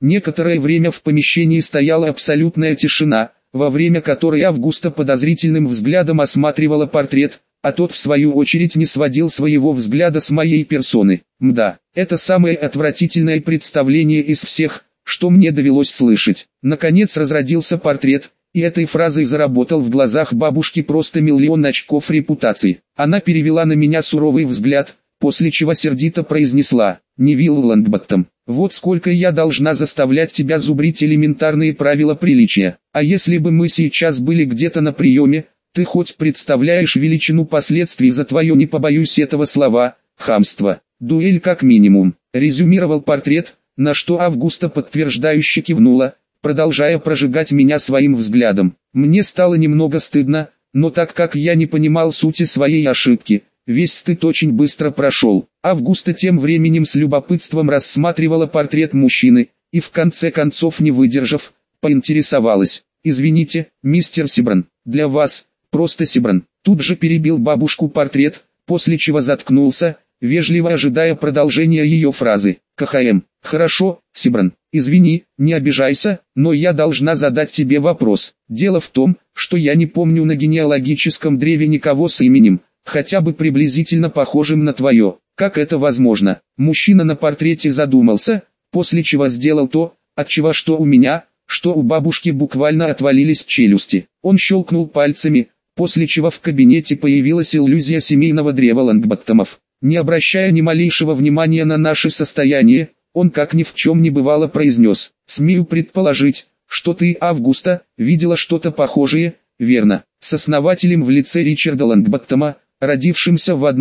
Некоторое время в помещении стояла абсолютная тишина, во время которой Августа подозрительным взглядом осматривала портрет, а тот в свою очередь не сводил своего взгляда с моей персоны. Мда, это самое отвратительное представление из всех, что мне довелось слышать. Наконец разродился портрет, и этой фразой заработал в глазах бабушки просто миллион очков репутации. Она перевела на меня суровый взгляд, после чего сердито произнесла: «Невилл Лонгботтом, вот сколько я должна заставлять тебя зубрить элементарные правила приличия. А если бы мы сейчас были где-то на приеме, ты хоть представляешь величину последствий за твое, не побоюсь этого слова, хамство? Дуэль как минимум», — резюмировал портрет, на что Августа подтверждающе кивнула, продолжая прожигать меня своим взглядом. Мне стало немного стыдно, но так как я не понимал сути своей ошибки, весь стыд очень быстро прошел. Августа тем временем с любопытством рассматривала портрет мужчины, и в конце концов, не выдержав, поинтересовалась: «Извините, мистер Сибран, для вас, просто Сибран». Тут же перебил бабушку портрет, после чего заткнулся, вежливо ожидая продолжения ее фразы. «КХМ, хорошо, Сибран, извини, не обижайся, но я должна задать тебе вопрос. Дело в том, что я не помню на генеалогическом древе никого с именем, хотя бы приблизительно похожим на твое. Как это возможно?» Мужчина на портрете задумался, после чего сделал то, от чего что у меня, что у бабушки буквально отвалились челюсти. Он щелкнул пальцами, после чего в кабинете появилась иллюзия семейного древа Лонгботтомов. Не обращая ни малейшего внимания на наше состояние, он как ни в чем не бывало произнес: «Смею предположить, что ты, Августа, видела что-то похожее, верно?» С основателем в лице Ричарда Лонгботтома, родившимся в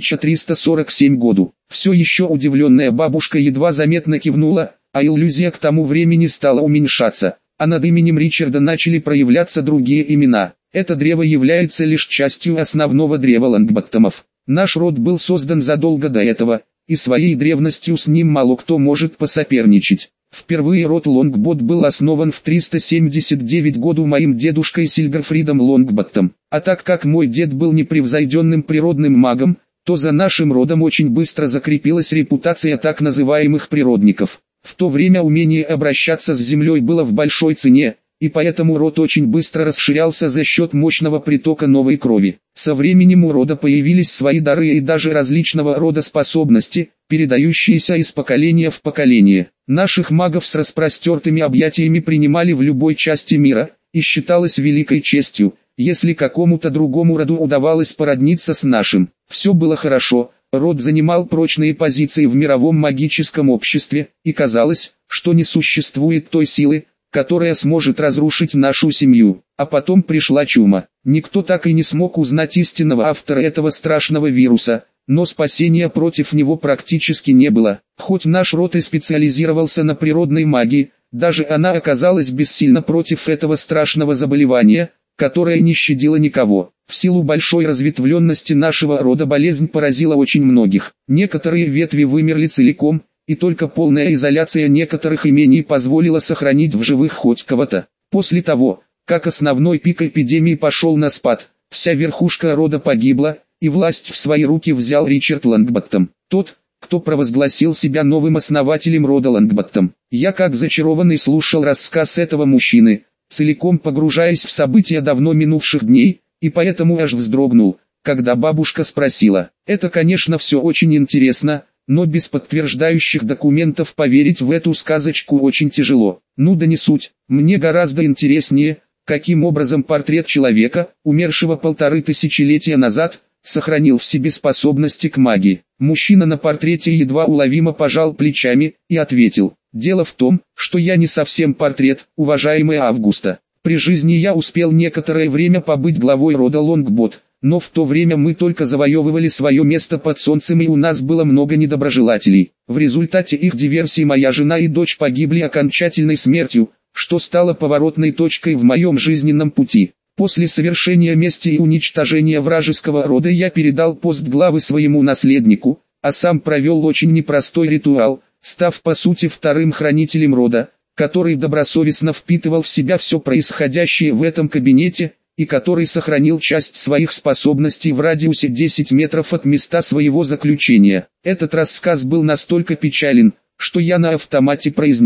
1347 году. Все еще удивленная бабушка едва заметно кивнула, а иллюзия к тому времени стала уменьшаться, а над именем Ричарда начали проявляться другие имена. Это древо является лишь частью основного древа Лонгботтомов. Наш род был создан задолго до этого, и своей древностью с ним мало кто может посоперничать. Впервые род Лонгбот был основан в 379 году моим дедушкой Сильгарфридом Лонгботтом. А так как мой дед был непревзойденным природным магом, то за нашим родом очень быстро закрепилась репутация так называемых природников. В то время умение обращаться с землей было в большой цене, и поэтому род очень быстро расширялся за счет мощного притока новой крови. Со временем у рода появились свои дары и даже различного рода способности, передающиеся из поколения в поколение. Наших магов с распростертыми объятиями принимали в любой части мира, и считалось великой честью, если какому-то другому роду удавалось породниться с нашим. Все было хорошо, род занимал прочные позиции в мировом магическом обществе, и казалось, что не существует той силы, которая сможет разрушить нашу семью. А потом пришла чума. Никто так и не смог узнать истинного автора этого страшного вируса, но спасения против него практически не было. Хоть наш род и специализировался на природной магии, даже она оказалась бессильна против этого страшного заболевания, которое не щадило никого. В силу большой разветвленности нашего рода болезнь поразила очень многих. Некоторые ветви вымерли целиком, и только полная изоляция некоторых имений позволила сохранить в живых хоть кого-то. После того, как основной пик эпидемии пошел на спад, вся верхушка рода погибла, и власть в свои руки взял Ричард Лонгботтом, тот, кто провозгласил себя новым основателем рода Лонгботтом. Я как зачарованный слушал рассказ этого мужчины, целиком погружаясь в события давно минувших дней, и поэтому аж вздрогнул, когда бабушка спросила: «Это, конечно, все очень интересно, но без подтверждающих документов поверить в эту сказочку очень тяжело. Ну да не суть, мне гораздо интереснее, каким образом портрет человека, умершего 1500 лет назад, сохранил в себе способности к магии». Мужчина на портрете едва уловимо пожал плечами и ответил: «Дело в том, что я не совсем портрет, уважаемая Августа. При жизни я успел некоторое время побыть главой рода Лонгбот, но в то время мы только завоевывали свое место под солнцем, и у нас было много недоброжелателей. В результате их диверсий моя жена и дочь погибли окончательной смертью, что стало поворотной точкой в моем жизненном пути. После совершения мести и уничтожения вражеского рода я передал пост главы своему наследнику, а сам провел очень непростой ритуал, став по сути вторым хранителем рода, который добросовестно впитывал в себя все происходящее в этом кабинете, и который сохранил часть своих способностей в радиусе 10 метров от места своего заключения. Этот рассказ был настолько печален, что я на автомате произнес: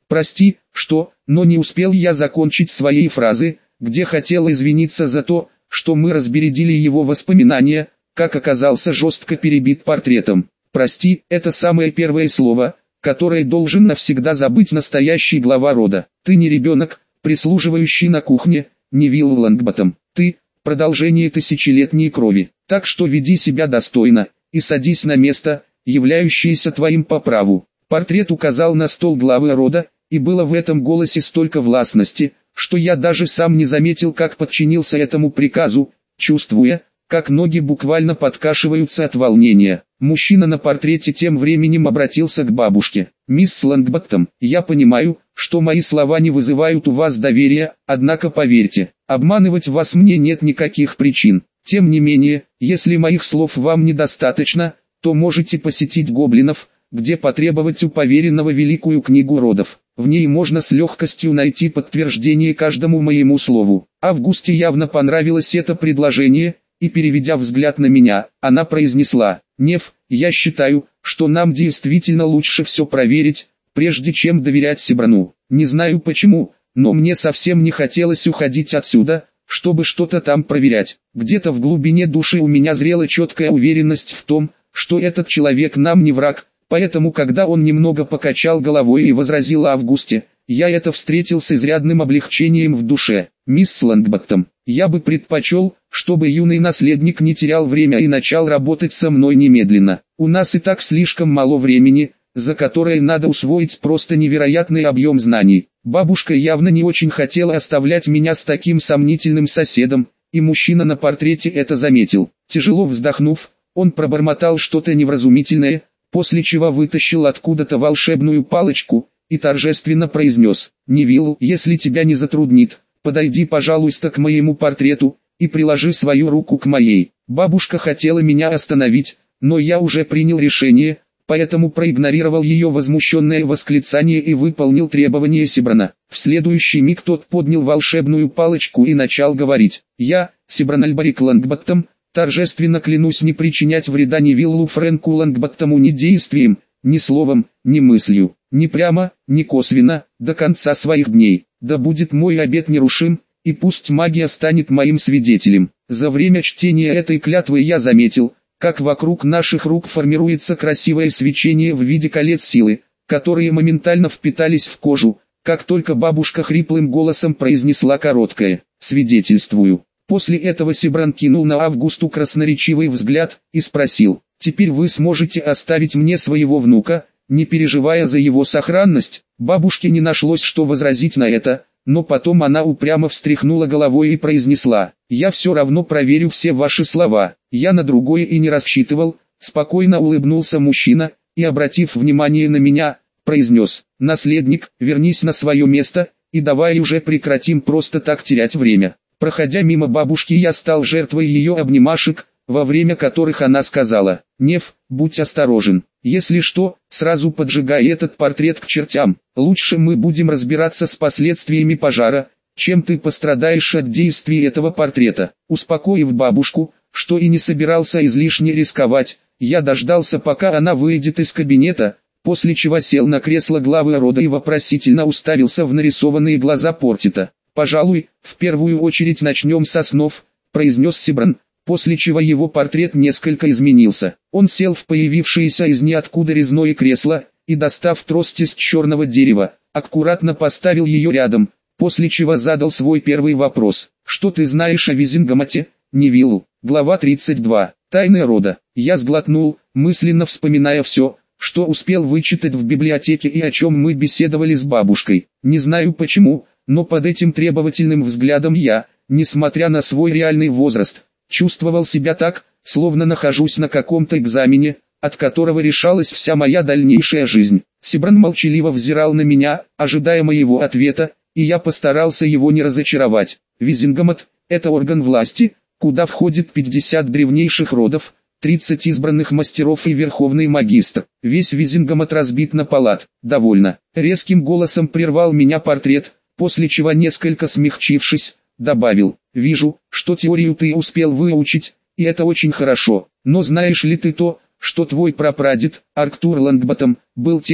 Прости, что, но не успел я закончить своей фразы, где хотел извиниться за то, что мы разбередили его воспоминания, как оказался жестко перебит портретом. Прости, это самое первое слово, которое должен навсегда забыть настоящий глава рода. Ты не ребенок, прислуживающий на кухне, Невилл Лонгботтом. Ты – продолжение тысячелетней крови. Так что веди себя достойно, и садись на место, являющееся твоим по праву. Портрет указал на стол главы рода, и было в этом голосе столько властности, что я даже сам не заметил, как подчинился этому приказу, чувствуя, как ноги буквально подкашиваются от волнения. Мужчина на портрете тем временем обратился к бабушке. «Мисс Лонгботтом, я понимаю, что мои слова не вызывают у вас доверия, однако поверьте, обманывать вас мне нет никаких причин. Тем не менее, если моих слов вам недостаточно, то можете посетить гоблинов, где потребовать у поверенного великую книгу родов. В ней можно с легкостью найти подтверждение каждому моему слову». Августе явно понравилось это предложение, и переведя взгляд на меня, она произнесла: «Нев, я считаю, что нам действительно лучше все проверить, прежде чем доверять Себрану. Не знаю почему, но мне совсем не хотелось уходить отсюда, чтобы что-то там проверять. Где-то в глубине души у меня зрела четкая уверенность в том, что этот человек нам не враг, поэтому когда он немного покачал головой и возразил Августе, я это встретил с изрядным облегчением в душе. «Мисс Лонгботтом, я бы предпочел, чтобы юный наследник не терял время и начал работать со мной немедленно. У нас и так слишком мало времени, за которое надо усвоить просто невероятный объем знаний». Бабушка явно не очень хотела оставлять меня с таким сомнительным соседом, и мужчина на портрете это заметил. Тяжело вздохнув, он пробормотал что-то невразумительное, после чего вытащил откуда-то волшебную палочку и торжественно произнес: «Невилл, если тебя не затруднит, подойди, пожалуйста, к моему портрету и приложи свою руку к моей». Бабушка хотела меня остановить, но я уже принял решение, поэтому проигнорировал ее возмущенное восклицание и выполнил требование Себрана. В следующий миг тот поднял волшебную палочку и начал говорить: «Я, Себран Альбарик Лонгботтом, торжественно клянусь не причинять вреда Невиллу Фрэнку Лонгботтому ни действием, ни словом, ни мыслью, ни прямо, ни косвенно, до конца своих дней. Да будет мой обет нерушим, и пусть магия станет моим свидетелем». За время чтения этой клятвы я заметил, как вокруг наших рук формируется красивое свечение в виде колец силы, которые моментально впитались в кожу, как только бабушка хриплым голосом произнесла короткое «свидетельствую». После этого Себран кинул на Августу красноречивый взгляд и спросил: «Теперь вы сможете оставить мне своего внука, не переживая за его сохранность?» Бабушке не нашлось, что возразить на это, но потом она упрямо встряхнула головой и произнесла: «Я все равно проверю все ваши слова». «Я на другое и не рассчитывал», — спокойно улыбнулся мужчина, и, обратив внимание на меня, произнес: «Наследник, вернись на свое место, и давай уже прекратим просто так терять время». Проходя мимо бабушки, я стал жертвой ее обнимашек, во время которых она сказала: «Нев, будь осторожен. Если что, сразу поджигай этот портрет к чертям. Лучше мы будем разбираться с последствиями пожара, чем ты пострадаешь от действий этого портрета». Успокоив бабушку, что и не собирался излишне рисковать, я дождался, пока она выйдет из кабинета, после чего сел на кресло главы рода и вопросительно уставился в нарисованные глаза портрета. «Пожалуй, в первую очередь начнем со снов», — произнес Себран, после чего его портрет несколько изменился. Он сел в появившееся из ниоткуда резное кресло, и, достав трость из черного дерева, аккуратно поставил ее рядом, после чего задал свой первый вопрос: «Что ты знаешь о Визингамате, Невиллу?» Глава 32. Тайны рода. Я сглотнул, мысленно вспоминая все, что успел вычитать в библиотеке и о чем мы беседовали с бабушкой. Не знаю почему, но под этим требовательным взглядом я, несмотря на свой реальный возраст, чувствовал себя так, словно нахожусь на каком-то экзамене, от которого решалась вся моя дальнейшая жизнь. Себран молчаливо взирал на меня, ожидая моего ответа, и я постарался его не разочаровать. Визингамат – это орган власти, куда входит 50 древнейших родов, 30 избранных мастеров и верховный магистр. Весь Визингамат разбит на палат. Довольно. Резким голосом прервал меня портрет, после чего, несколько смягчившись, добавил: «Вижу, что теорию ты успел выучить, и это очень хорошо, но знаешь ли ты то, что твой прапрадед, Арктур Лонгботтом, был тем,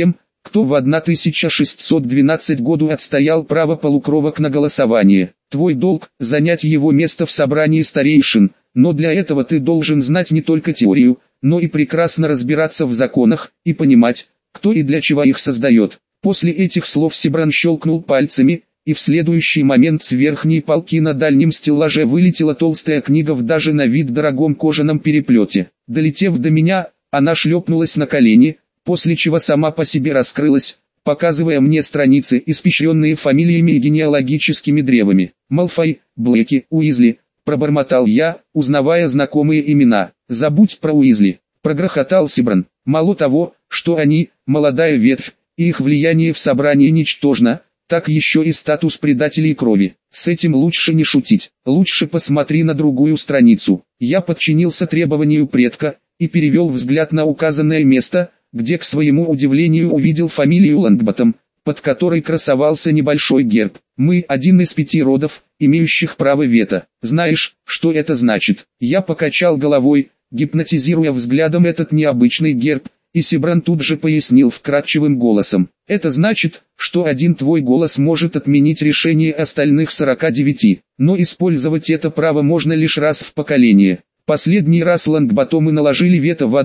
кто в 1612 году отстоял право полукровок на голосование. Твой долг – занять его место в собрании старейшин, но для этого ты должен знать не только теорию, но и прекрасно разбираться в законах, и понимать, кто и для чего их создает. После этих слов Сибран щелкнул пальцами, и в следующий момент с верхней полки на дальнем стеллаже вылетела толстая книга в даже на вид дорогом кожаном переплете. Долетев до меня, она шлепнулась на колени, после чего сама по себе раскрылась, показывая мне страницы, испещренные фамилиями и генеалогическими древами. «Малфой, Блэки, Уизли», — пробормотал я, узнавая знакомые имена. «Забудь про Уизли», — прогрохотал Сибран. «Мало того, что они, молодая ветвь, и их влияние в собрании ничтожно, так еще и статус предателей крови. С этим лучше не шутить. Лучше посмотри на другую страницу». Я подчинился требованию предка и перевел взгляд на указанное место, где к своему удивлению увидел фамилию Лонгботтом, под которой красовался небольшой герб. «Мы один из 5 родов, имеющих право вето. Знаешь, что это значит?» Я покачал головой, гипнотизируя взглядом этот необычный герб, и Сибран тут же пояснил вкрадчивым голосом. «Это значит, что один твой голос может отменить решение остальных 49, но использовать это право можно лишь раз в поколение. Последний раз Лонгботтомы наложили вето в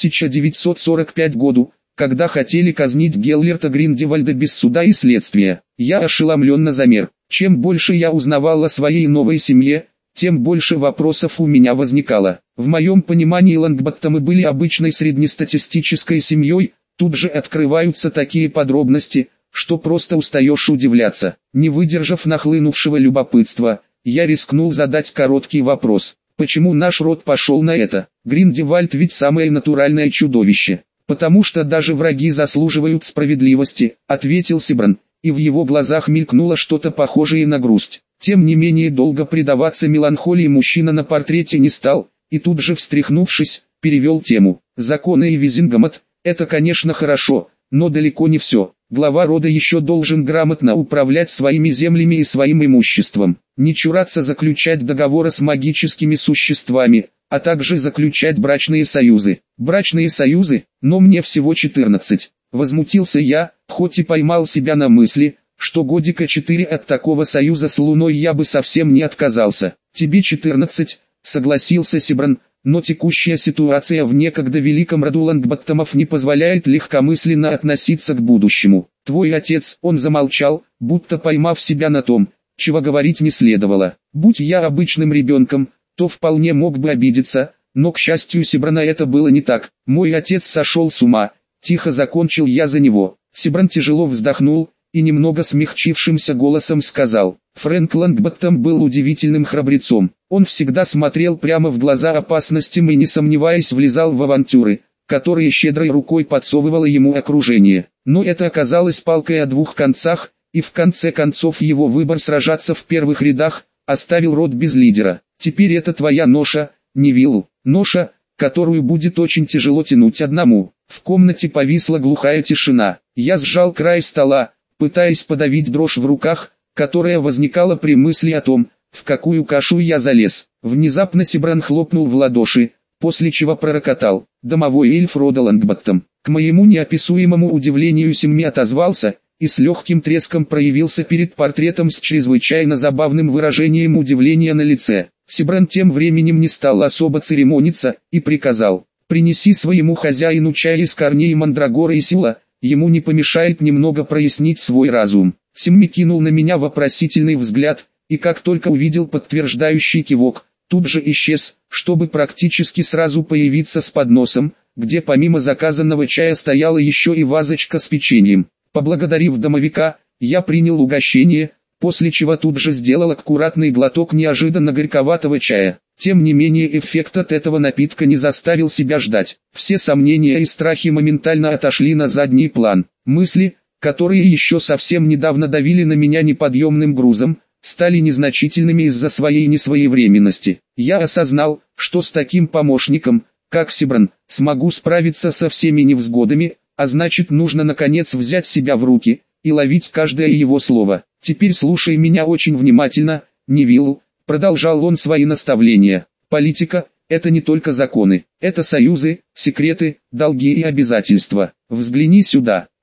1945 году, когда хотели казнить Геллерта Гриндевальда без суда и следствия». Я ошеломленно замер. Чем больше я узнавал о своей новой семье, тем больше вопросов у меня возникало. В моем понимании Лонгботтомы были обычной среднестатистической семьей, тут же открываются такие подробности, что просто устаешь удивляться. Не выдержав нахлынувшего любопытства, я рискнул задать короткий вопрос. «Почему наш род пошел на это? Гриндевальд ведь самое натуральное чудовище». «Потому что даже враги заслуживают справедливости», — ответил Сибран, и в его глазах мелькнуло что-то похожее на грусть. Тем не менее долго предаваться меланхолии мужчина на портрете не стал, и тут же встряхнувшись, перевел тему. «Законы и Визингамот — это конечно хорошо, но далеко не все. Глава рода еще должен грамотно управлять своими землями и своим имуществом, не чураться заключать договоры с магическими существами, а также заключать брачные союзы». «Брачные союзы? Но мне всего 14. Возмутился я, хоть и поймал себя на мысли, что годика 4 от такого союза с Луной я бы совсем не отказался. «Тебе 14, согласился Сибран, но текущая ситуация в некогда великом роду Лонгботтомов не позволяет легкомысленно относиться к будущему. Твой отец», — он замолчал, будто поймав себя на том, чего говорить не следовало. «Будь я обычным ребенком, то вполне мог бы обидеться, но к счастью Сибрана это было не так. Мой отец сошел с ума», — тихо закончил я за него. Сибран тяжело вздохнул и немного смягчившимся голосом сказал: «Фрэнк Лонгботтом был удивительным храбрецом. Он всегда смотрел прямо в глаза опасностям и не сомневаясь влезал в авантюры, которые щедрой рукой подсовывало ему окружение. Но это оказалось палкой о двух концах, и в конце концов его выбор сражаться в первых рядах оставил род без лидера. Теперь это твоя ноша, Невилл, ноша, которую будет очень тяжело тянуть одному». В комнате повисла глухая тишина. Я сжал край стола, пытаясь подавить дрожь в руках, которая возникала при мысли о том, в какую кашу я залез. Внезапно Сибран хлопнул в ладоши, после чего пророкотал: «Домовой эльф рода Лонгботтом». К моему неописуемому удивлению Симми отозвался, и с легким треском проявился перед портретом с чрезвычайно забавным выражением удивления на лице. Сибран тем временем не стал особо церемониться, и приказал: «Принеси своему хозяину чай из корней мандрагоры и сила, ему не помешает немного прояснить свой разум». Симми кинул на меня вопросительный взгляд, и как только увидел подтверждающий кивок, тут же исчез, чтобы практически сразу появиться с подносом, где помимо заказанного чая стояла еще и вазочка с печеньем. Поблагодарив домовика, я принял угощение, после чего тут же сделал аккуратный глоток неожиданно горьковатого чая. Тем не менее эффект от этого напитка не заставил себя ждать. Все сомнения и страхи моментально отошли на задний план. Мысли, которые еще совсем недавно давили на меня неподъемным грузом, стали незначительными из-за своей несвоевременности. Я осознал, что с таким помощником, как Сибран, смогу справиться со всеми невзгодами, а значит нужно наконец взять себя в руки и ловить каждое его слово. «Теперь слушай меня очень внимательно, Невилл», — продолжал он свои наставления. «Политика — это не только законы, это союзы, секреты, долги и обязательства. Взгляни сюда».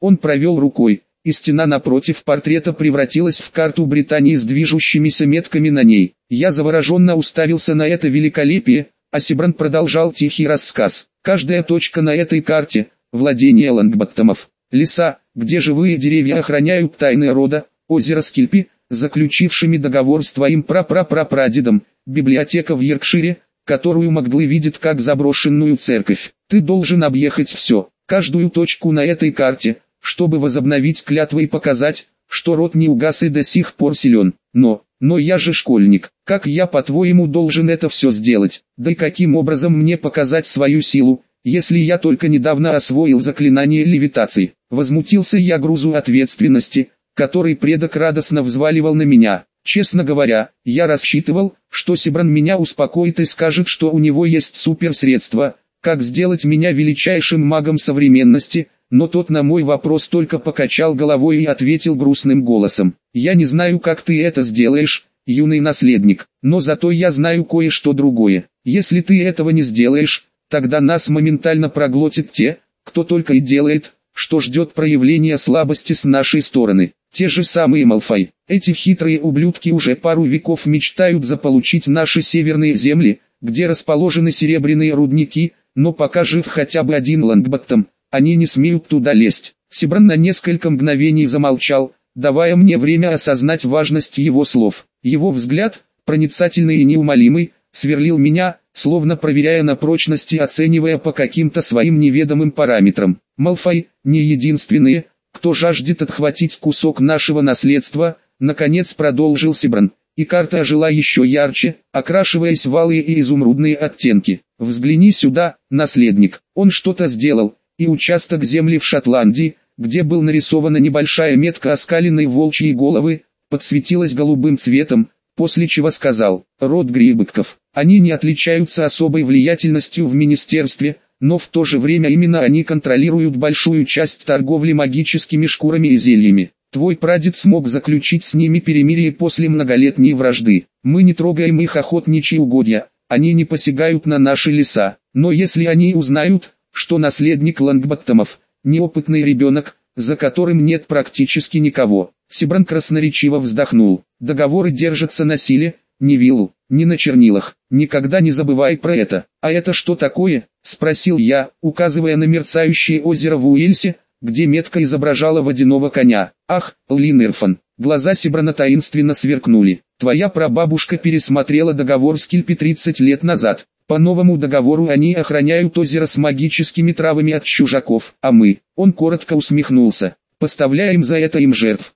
Он провел рукой, и стена напротив портрета превратилась в карту Британии с движущимися метками на ней. Я завороженно уставился на это великолепие, а Сибран продолжал тихий рассказ. Каждая точка на этой карте – владение Лонгботтомов. Леса, где живые деревья охраняют тайны рода, озеро Скильпи, заключившими договор с твоим прапрапрапрадедом, библиотека в Йоркшире, которую Макглы видит как заброшенную церковь. Ты должен объехать все, каждую точку на этой карте, чтобы возобновить клятвы и показать, что род не угас и до сих пор силен. Но я же школьник, как я по-твоему должен это все сделать? Да и каким образом мне показать свою силу, если я только недавно освоил заклинание левитации? Возмутился я грузу ответственности, который предок радостно взваливал на меня. Честно говоря, я рассчитывал, что Сибран меня успокоит и скажет, что у него есть суперсредство, как сделать меня величайшим магом современности, но тот на мой вопрос только покачал головой и ответил грустным голосом: «Я не знаю, как ты это сделаешь, юный наследник, но зато я знаю кое-что другое. Если ты этого не сделаешь, тогда нас моментально проглотят те, кто только и делает, что ждет проявления слабости с нашей стороны. Те же самые Малфой. Эти хитрые ублюдки уже пару веков мечтают заполучить наши северные земли, где расположены серебряные рудники, но пока жив хотя бы один Лонгботтом, они не смеют туда лезть». Сибран на несколько мгновений замолчал, давая мне время осознать важность его слов. Его взгляд, проницательный и неумолимый, сверлил меня, словно проверяя на прочность и оценивая по каким-то своим неведомым параметрам. Малфой не единственные, кто жаждет отхватить кусок нашего наследства, наконец продолжил Сибран, и карта ожила еще ярче, окрашиваясь в алые и изумрудные оттенки. Взгляни сюда, наследник, он что-то сделал, и участок земли в Шотландии, где был нарисована небольшая метка оскаленной волчьей головы, подсветилась голубым цветом, после чего сказал: «Род Грибытков. Они не отличаются особой влиятельностью в министерстве, но в то же время именно они контролируют большую часть торговли магическими шкурами и зельями. Твой прадед смог заключить с ними перемирие после многолетней вражды. Мы не трогаем их охотничьи угодья, они не посягают на наши леса. Но если они узнают, что наследник Лонгботтомов – неопытный ребенок, за которым нет практически никого». Сибран красноречиво вздохнул. «Договоры держатся на силе, не виллу, не на чернилах. Никогда не забывай про это». «А это что такое?» – спросил я, указывая на мерцающее озеро в Уэльсе, где метка изображала водяного коня. «Ах, Линерфан!» Глаза Сибрана таинственно сверкнули. «Твоя прабабушка пересмотрела договор с Скильпи 30 лет назад. По новому договору они охраняют озеро с магическими травами от чужаков, а мы...» Он коротко усмехнулся. «Поставляем за это им жертв.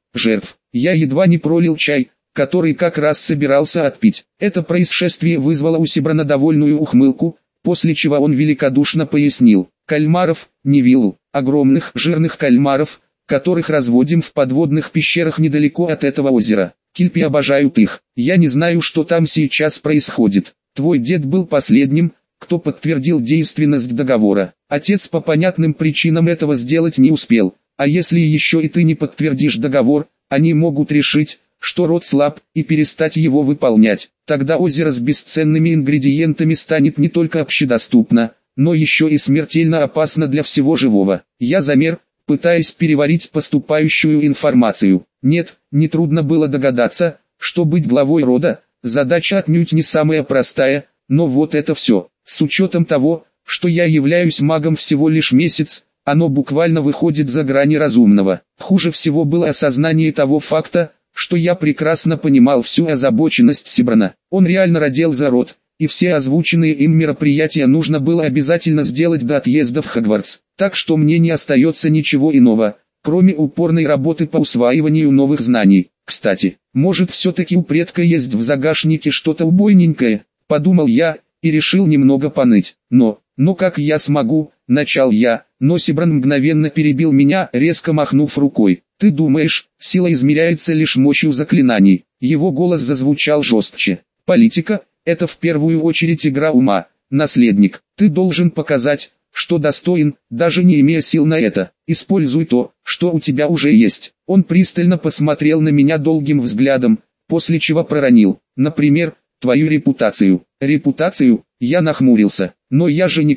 Я едва не пролил чай, который как раз собирался отпить». Это происшествие вызвало у Сибрана довольную ухмылку, после чего он великодушно пояснил: «Кальмаров, не виллу, огромных жирных кальмаров, которых разводим в подводных пещерах недалеко от этого озера. Кильпи обожают их. Я не знаю, что там сейчас происходит. Твой дед был последним, кто подтвердил действенность договора. Отец по понятным причинам этого сделать не успел. А если еще и ты не подтвердишь договор, они могут решить, что род слаб, и перестать его выполнять. Тогда озеро с бесценными ингредиентами станет не только общедоступно, но еще и смертельно опасно для всего живого». Я замер, пытаясь переварить поступающую информацию. Нет, нетрудно было догадаться, что быть главой рода – задача отнюдь не самая простая, но вот это все. С учетом того, что я являюсь магом всего лишь месяц, оно буквально выходит за грани разумного. Хуже всего было осознание того факта, что я прекрасно понимал всю озабоченность Сибрана. Он реально родил за род, и все озвученные им мероприятия нужно было обязательно сделать до отъезда в Хогвартс. Так что мне не остается ничего иного, кроме упорной работы по усваиванию новых знаний. Кстати, может все-таки у предка есть в загашнике что-то убойненькое, подумал я, и решил немного поныть. Но как я смогу, начал я, но Сибран мгновенно перебил меня, резко махнув рукой. «Ты думаешь, сила измеряется лишь мощью заклинаний?» Его голос зазвучал жестче. «Политика – это в первую очередь игра ума, наследник. Ты должен показать, что достоин, даже не имея сил на это. Используй то, что у тебя уже есть». Он пристально посмотрел на меня долгим взглядом, после чего проронил: «Например, твою репутацию». «Репутацию?» Я нахмурился. «Но я же никто.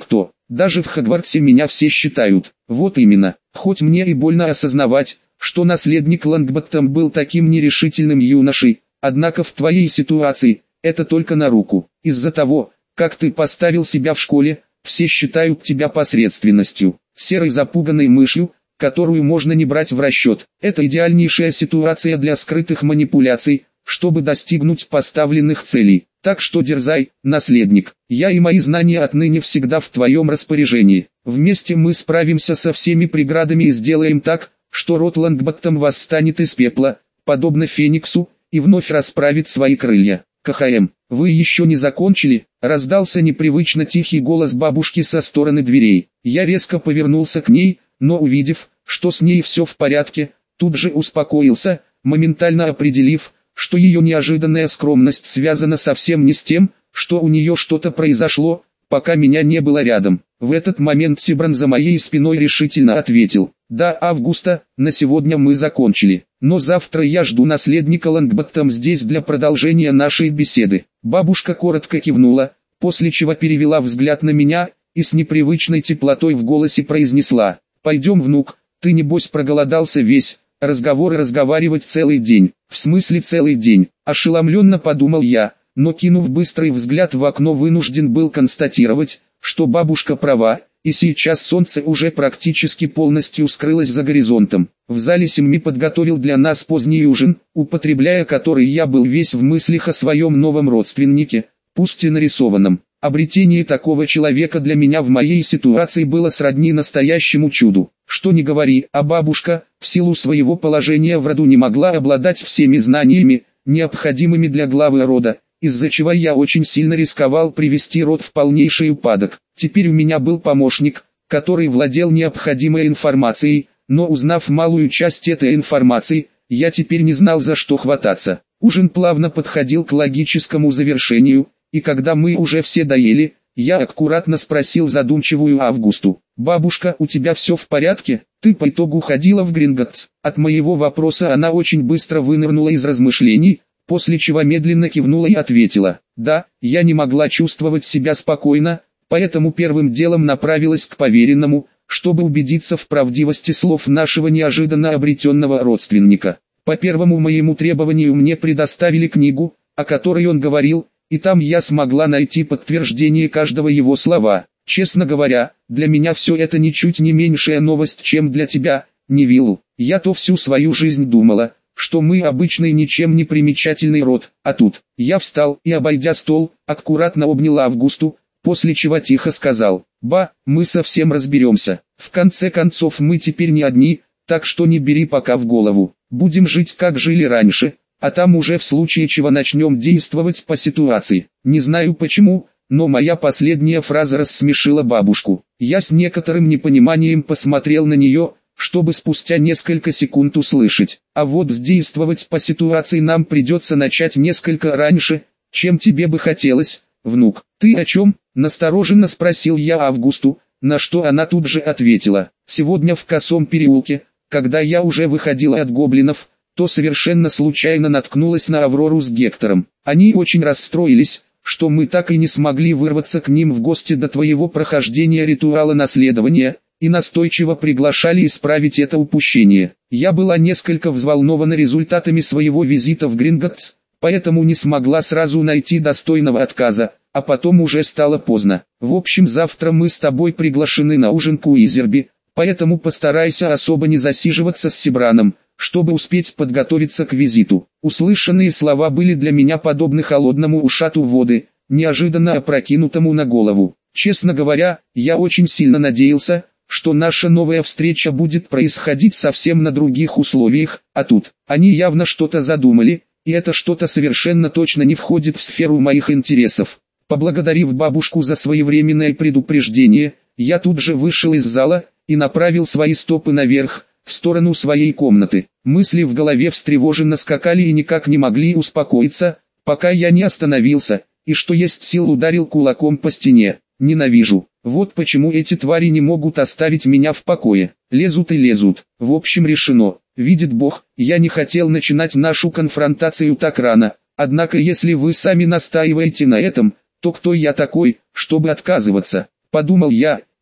Даже в Хогвартсе меня все считают. Вот именно. Хоть мне и больно осознавать, что наследник Лонгботтом был таким нерешительным юношей, однако в твоей ситуации, это только на руку. Из-за того, как ты поставил себя в школе, все считают тебя посредственностью, серой запуганной мышью, которую можно не брать в расчет. Это идеальнейшая ситуация для скрытых манипуляций, чтобы достигнуть поставленных целей. Так что дерзай, наследник. Я и мои знания отныне всегда в твоем распоряжении. Вместе мы справимся со всеми преградами и сделаем так, что род Лонгботтом восстанет из пепла, подобно Фениксу, и вновь расправит свои крылья. КХМ, вы еще не закончили? Раздался непривычно тихий голос бабушки со стороны дверей. Я резко повернулся к ней, но увидев, что с ней все в порядке, тут же успокоился, моментально определив, что ее неожиданная скромность связана совсем не с тем, что у нее что-то произошло, пока меня не было рядом. В этот момент Сибран за моей спиной решительно ответил: «Да, Августа, на сегодня мы закончили, но завтра я жду наследника Лонгботтом здесь для продолжения нашей беседы». Бабушка коротко кивнула, после чего перевела взгляд на меня и с непривычной теплотой в голосе произнесла: «Пойдем, внук, ты небось проголодался весь, разговаривать целый день». «В смысле целый день?» – ошеломленно подумал я, но кинув быстрый взгляд в окно, вынужден был констатировать, что бабушка права, и сейчас солнце уже практически полностью скрылось за горизонтом. В зале Синми подготовил для нас поздний ужин, употребляя который я был весь в мыслях о своем новом родственнике, пусть и нарисованном. Обретение такого человека для меня в моей ситуации было сродни настоящему чуду. Что ни говори, а бабушка, в силу своего положения в роду, не могла обладать всеми знаниями, необходимыми для главы рода, из-за чего я очень сильно рисковал привести род в полнейший упадок. Теперь у меня был помощник, который владел необходимой информацией, но узнав малую часть этой информации, я теперь не знал, за что хвататься. Ужин плавно подходил к логическому завершению, и когда мы уже все доели, я аккуратно спросил задумчивую Августу: «Бабушка, у тебя все в порядке? Ты по итогу ходила в Гринготтс?» От моего вопроса она очень быстро вынырнула из размышлений, после чего медленно кивнула и ответила: «Да, я не могла чувствовать себя спокойно, поэтому первым делом направилась к поверенному, чтобы убедиться в правдивости слов нашего неожиданно обретенного родственника. По первому моему требованию мне предоставили книгу, о которой он говорил, и там я смогла найти подтверждение каждого его слова. Честно говоря, для меня все это ничуть не меньшая новость, чем для тебя, Невилл. Я-то всю свою жизнь думала, что мы обычный ничем не примечательный род, а тут...» Я встал и, обойдя стол, аккуратно обнял Августу, после чего тихо сказал: «Ба, мы совсем разберемся. В конце концов мы теперь не одни, так что не бери пока в голову. Будем жить как жили раньше, а там уже в случае чего начнем действовать по ситуации». Не знаю почему, но моя последняя фраза рассмешила бабушку. Я с некоторым непониманием посмотрел на нее, чтобы спустя несколько секунд услышать: «А вот действовать по ситуации нам придется начать несколько раньше, чем тебе бы хотелось, внук». «Ты о чем?» – настороженно спросил я Августу, на что она тут же ответила: «Сегодня в Косом переулке, когда я уже выходила от гоблинов, то совершенно случайно наткнулась на Аврору с Гектором. Они очень расстроились, что мы так и не смогли вырваться к ним в гости до твоего прохождения ритуала наследования, и настойчиво приглашали исправить это упущение. Я была несколько взволнована результатами своего визита в Гринготтс, поэтому не смогла сразу найти достойного отказа, а потом уже стало поздно. В общем, завтра мы с тобой приглашены на ужин к Уизерби, поэтому постарайся особо не засиживаться с Сибраном, чтобы успеть подготовиться к визиту». Услышанные слова были для меня подобны холодному ушату воды, неожиданно опрокинутому на голову. Честно говоря, я очень сильно надеялся, что наша новая встреча будет происходить совсем на других условиях, а тут они явно что-то задумали, и это что-то совершенно точно не входит в сферу моих интересов. Поблагодарив бабушку за своевременное предупреждение, я тут же вышел из зала и направил свои стопы наверх, в сторону своей комнаты. Мысли в голове встревоженно скакали и никак не могли успокоиться, пока я не остановился, и что есть сил ударил кулаком по стене. Ненавижу. Вот почему эти твари не могут оставить меня в покое. Лезут и лезут. В общем, решено. Видит Бог, я не хотел начинать нашу конфронтацию так рано. Однако если вы сами настаиваете на этом, то кто я такой, чтобы отказываться? Подумал я,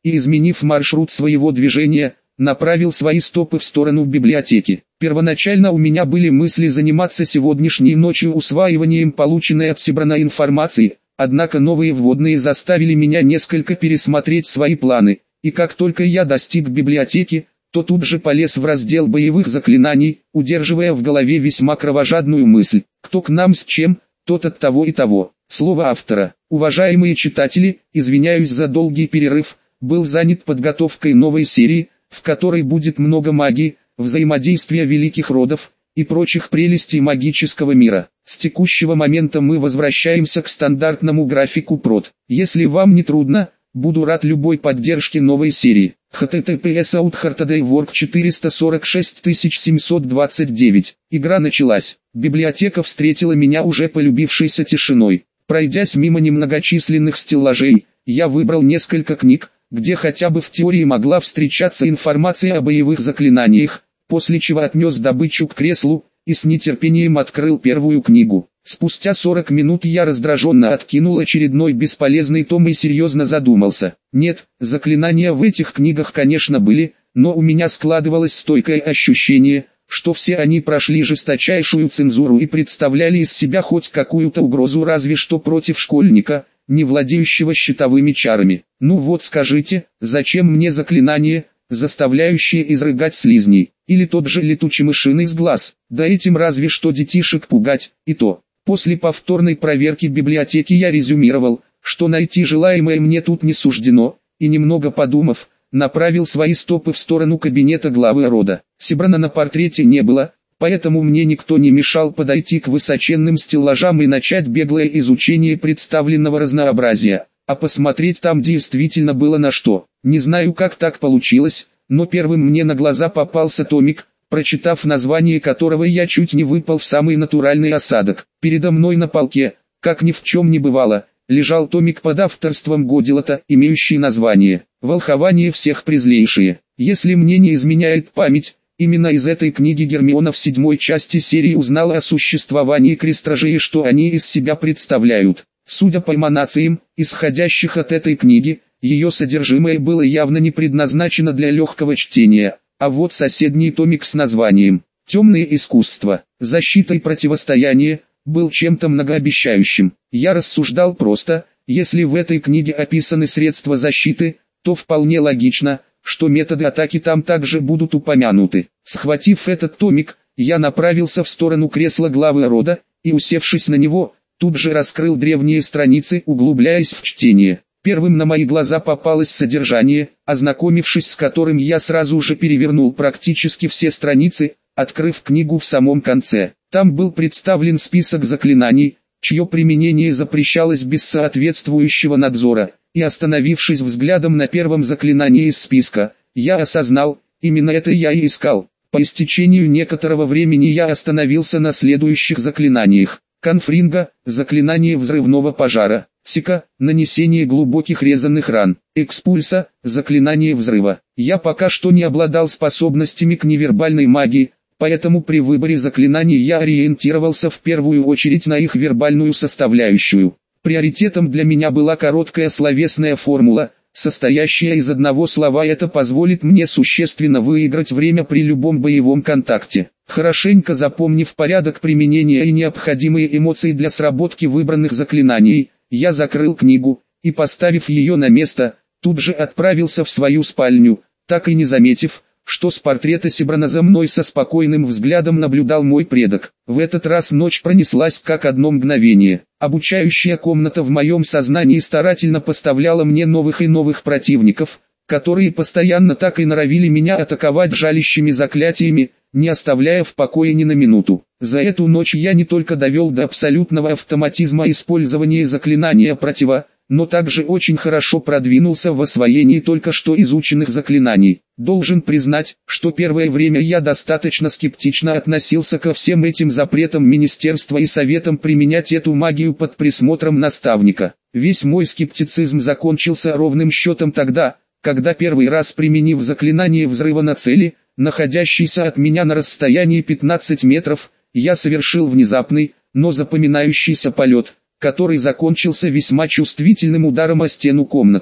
и, изменив маршрут своего движения, направил свои стопы в сторону библиотеки. Первоначально у меня были мысли заниматься сегодняшней ночью усваиванием полученной от Сибрана информации, однако новые вводные заставили меня несколько пересмотреть свои планы, и как только я достиг библиотеки, то тут же полез в раздел боевых заклинаний, удерживая в голове весьма кровожадную мысль: кто к нам с чем, тот от того и того. Слово автора. Уважаемые читатели, извиняюсь за долгий перерыв, был занят подготовкой новой серии, в которой будет много магии, взаимодействия великих родов и прочих прелестей магического мира. С текущего момента мы возвращаемся к стандартному графику прод. Если вам не трудно, буду рад любой поддержке новой серии. https://outhartodaywork 446729. Игра началась. Библиотека встретила меня уже полюбившейся тишиной. Пройдясь мимо немногочисленных стеллажей, я выбрал несколько книг, где хотя бы в теории могла встречаться информация о боевых заклинаниях, после чего отнес добычу к креслу и с нетерпением открыл первую книгу. Спустя 40 минут я раздраженно откинул очередной бесполезный том и серьезно задумался. Нет, заклинания в этих книгах, конечно, были, но у меня складывалось стойкое ощущение, что все они прошли жесточайшую цензуру и представляли из себя хоть какую-то угрозу разве что против школьника, не владеющего щитовыми чарами. Ну вот скажите, зачем мне заклинание, заставляющее изрыгать слизней, или тот же летучий мышиный с глаз? Да этим разве что детишек пугать, и то. После повторной проверки библиотеки я резюмировал, что найти желаемое мне тут не суждено, и немного подумав, направил свои стопы в сторону кабинета главы рода. Сибрана на портрете не было, поэтому мне никто не мешал подойти к высоченным стеллажам и начать беглое изучение представленного разнообразия, а посмотреть там действительно было на что. Не знаю, как так получилось, но первым мне на глаза попался томик, прочитав название которого я чуть не выпал в самый натуральный осадок. Передо мной на полке, как ни в чем не бывало, лежал томик под авторством Годилота, имеющий название «Волхование всех презлейшие». Если мне не изменяет память, именно из этой книги Гермиона в 7-й части серии узнала о существовании крестражей и что они из себя представляют. Судя по эманациям, исходящих от этой книги, ее содержимое было явно не предназначено для легкого чтения. А вот соседний томик с названием «Темные искусства. Защита и противостояние» был чем-то многообещающим. Я рассуждал просто: если в этой книге описаны средства защиты, то вполне логично, что методы атаки там также будут упомянуты. Схватив этот томик, я направился в сторону кресла главы рода, и, усевшись на него, тут же раскрыл древние страницы, углубляясь в чтение. Первым на мои глаза попалось содержание, ознакомившись с которым я сразу же перевернул практически все страницы, открыв книгу в самом конце. Там был представлен список заклинаний, чье применение запрещалось без соответствующего надзора, и, остановившись взглядом на первом заклинании из списка, я осознал, именно это я и искал. По истечению некоторого времени я остановился на следующих заклинаниях. Конфринга – заклинание взрывного пожара. Сика – нанесение глубоких резанных ран. Экспульса – заклинание взрыва. Я пока что не обладал способностями к невербальной магии, поэтому при выборе заклинаний я ориентировался в первую очередь на их вербальную составляющую. Приоритетом для меня была короткая словесная формула, состоящая из одного слова. Это позволит мне существенно выиграть время при любом боевом контакте. Хорошенько запомнив порядок применения и необходимые эмоции для сработки выбранных заклинаний, я закрыл книгу и, поставив ее на место, тут же отправился в свою спальню, так и не заметив, что с портрета Сибрана за мной со спокойным взглядом наблюдал мой предок. В этот раз ночь пронеслась как одно мгновение. Обучающая комната в моем сознании старательно поставляла мне новых и новых противников, которые постоянно так и норовили меня атаковать жалящими заклятиями, не оставляя в покое ни на минуту. За эту ночь я не только довел до абсолютного автоматизма использования заклинания протива, но также очень хорошо продвинулся в освоении только что изученных заклинаний. Должен признать, что первое время я достаточно скептично относился ко всем этим запретам министерства и советам применять эту магию под присмотром наставника. Весь мой скептицизм закончился ровным счетом тогда, когда первый раз, применив заклинание взрыва на цели, находящейся от меня на расстоянии 15 метров, я совершил внезапный, но запоминающийся полет, который закончился весьма чувствительным ударом о стену комнаты.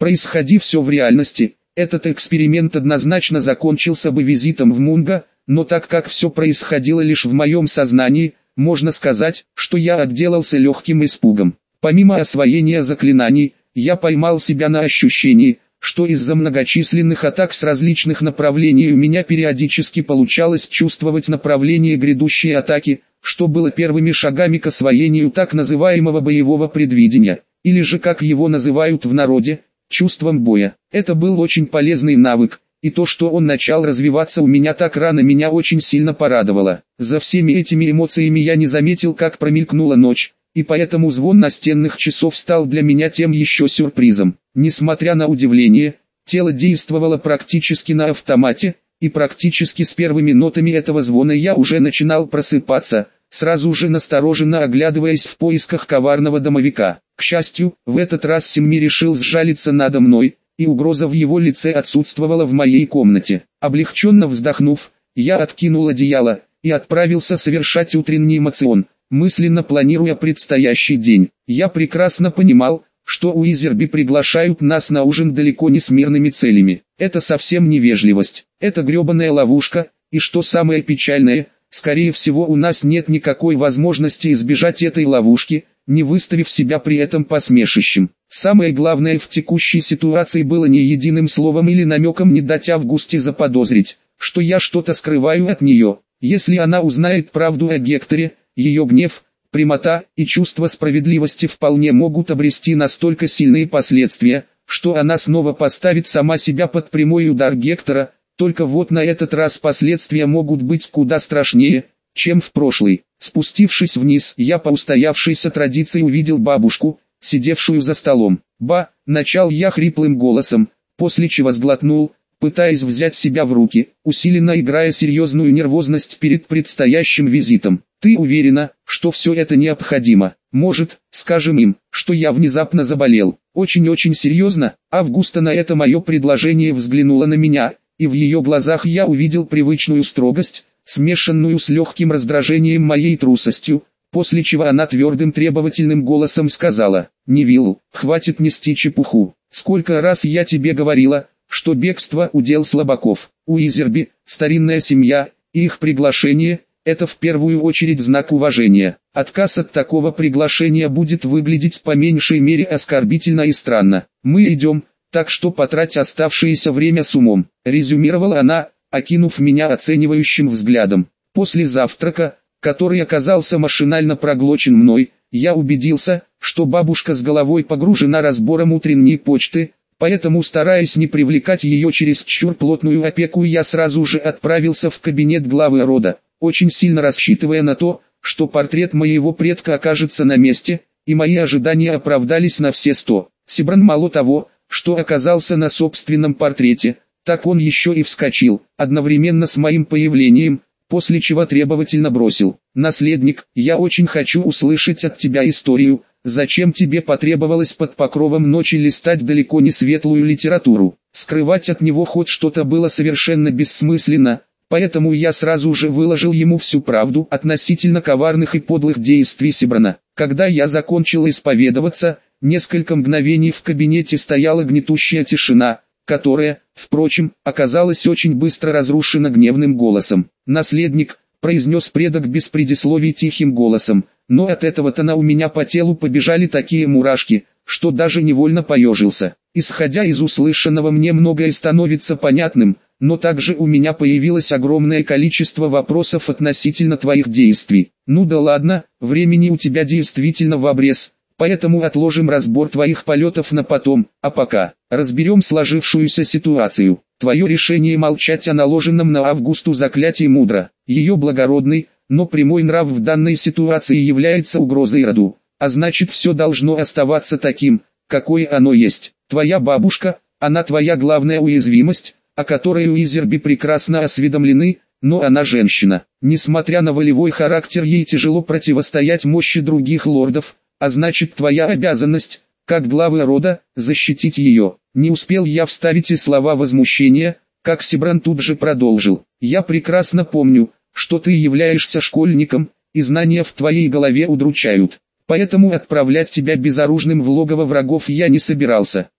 Происходи все в реальности, этот эксперимент однозначно закончился бы визитом в Мунго, но так как все происходило лишь в моем сознании, можно сказать, что я отделался легким испугом. Помимо освоения заклинаний, я поймал себя на ощущении, что из-за многочисленных атак с различных направлений у меня периодически получалось чувствовать направление грядущей атаки, что было первыми шагами к освоению так называемого боевого предвидения, или же как его называют в народе, чувством боя. Это был очень полезный навык, и то, что он начал развиваться у меня так рано, меня очень сильно порадовало. За всеми этими эмоциями я не заметил, как промелькнула ночь, и поэтому звон настенных часов стал для меня тем еще сюрпризом. Несмотря на удивление, тело действовало практически на автомате, и практически с первыми нотами этого звона я уже начинал просыпаться, сразу же настороженно оглядываясь в поисках коварного домовика. К счастью, в этот раз Семми решил сжалиться надо мной, и угроза в его лице отсутствовала в моей комнате. Облегченно вздохнув, я откинул одеяло и отправился совершать утренний эмоцион, мысленно планируя предстоящий день. Я прекрасно понимал, что Уизерби приглашают нас на ужин далеко не с мирными целями. Это совсем невежливость, это гребаная ловушка, и что самое печальное, скорее всего у нас нет никакой возможности избежать этой ловушки, не выставив себя при этом посмешищем. Самое главное в текущей ситуации было ни единым словом или намеком не дать Августе заподозрить, что я что-то скрываю от нее. Если она узнает правду о Гекторе, ее гнев, прямота и чувство справедливости вполне могут обрести настолько сильные последствия, что она снова поставит сама себя под прямой удар Гектора, только вот на этот раз последствия могут быть куда страшнее, чем в прошлый. Спустившись вниз, я по устоявшейся традиции увидел бабушку, сидевшую за столом. «Ба!» — начал я хриплым голосом, после чего сглотнул, пытаясь взять себя в руки, усиленно играя серьезную нервозность перед предстоящим визитом. «Ты уверена, что все это необходимо? Может, скажем им, что я внезапно заболел?» Очень-очень серьезно, Августа на это мое предложение взглянула на меня, и в ее глазах я увидел привычную строгость, смешанную с легким раздражением моей трусостью, после чего она твердым требовательным голосом сказала: «Невилл, хватит нести чепуху. Сколько раз я тебе говорила, что бегство – удел слабаков. Уизерби, старинная семья, и их приглашение – это в первую очередь знак уважения. Отказ от такого приглашения будет выглядеть по меньшей мере оскорбительно и странно. Мы идем, так что потрать оставшееся время с умом», – резюмировала она, окинув меня оценивающим взглядом. После завтрака, который оказался машинально проглочен мной, я убедился, что бабушка с головой погружена разбором утренней почты, поэтому, стараясь не привлекать ее чересчур плотную опеку, я сразу же отправился в кабинет главы рода, очень сильно рассчитывая на то, что портрет моего предка окажется на месте, и мои ожидания оправдались на все 100. Сибран мало того, что оказался на собственном портрете, так он еще и вскочил, одновременно с моим появлением, после чего требовательно бросил: «Наследник, я очень хочу услышать от тебя историю, зачем тебе потребовалось под покровом ночи листать далеко не светлую литературу». Скрывать от него хоть что-то было совершенно бессмысленно, поэтому я сразу же выложил ему всю правду относительно коварных и подлых действий Сибрана. Когда я закончил исповедоваться, несколько мгновений в кабинете стояла гнетущая тишина, которая, впрочем, оказалась очень быстро разрушена гневным голосом. «Наследник», — произнес предок без предисловий тихим голосом, но от этого тона у меня по телу побежали такие мурашки, что даже невольно поежился. Исходя из услышанного, мне многое становится понятным, но также у меня появилось огромное количество вопросов относительно твоих действий. Ну да ладно, времени у тебя действительно в обрез. Поэтому отложим разбор твоих полетов на потом, а пока разберем сложившуюся ситуацию. Твое решение молчать о наложенном на Августу заклятии мудро. Ее благородный, но прямой нрав в данной ситуации является угрозой роду, а значит все должно оставаться таким, какое оно есть. Твоя бабушка, она твоя главная уязвимость, о которой Уизерби прекрасно осведомлены, но она женщина. Несмотря на волевой характер, ей тяжело противостоять мощи других лордов, а значит твоя обязанность, как главы рода, защитить ее. Не успел я вставить и слова возмущения, как Сибран тут же продолжил: «Я прекрасно помню, что ты являешься школьником, и знания в твоей голове удручают. Поэтому отправлять тебя безоружным в логово врагов я не собирался.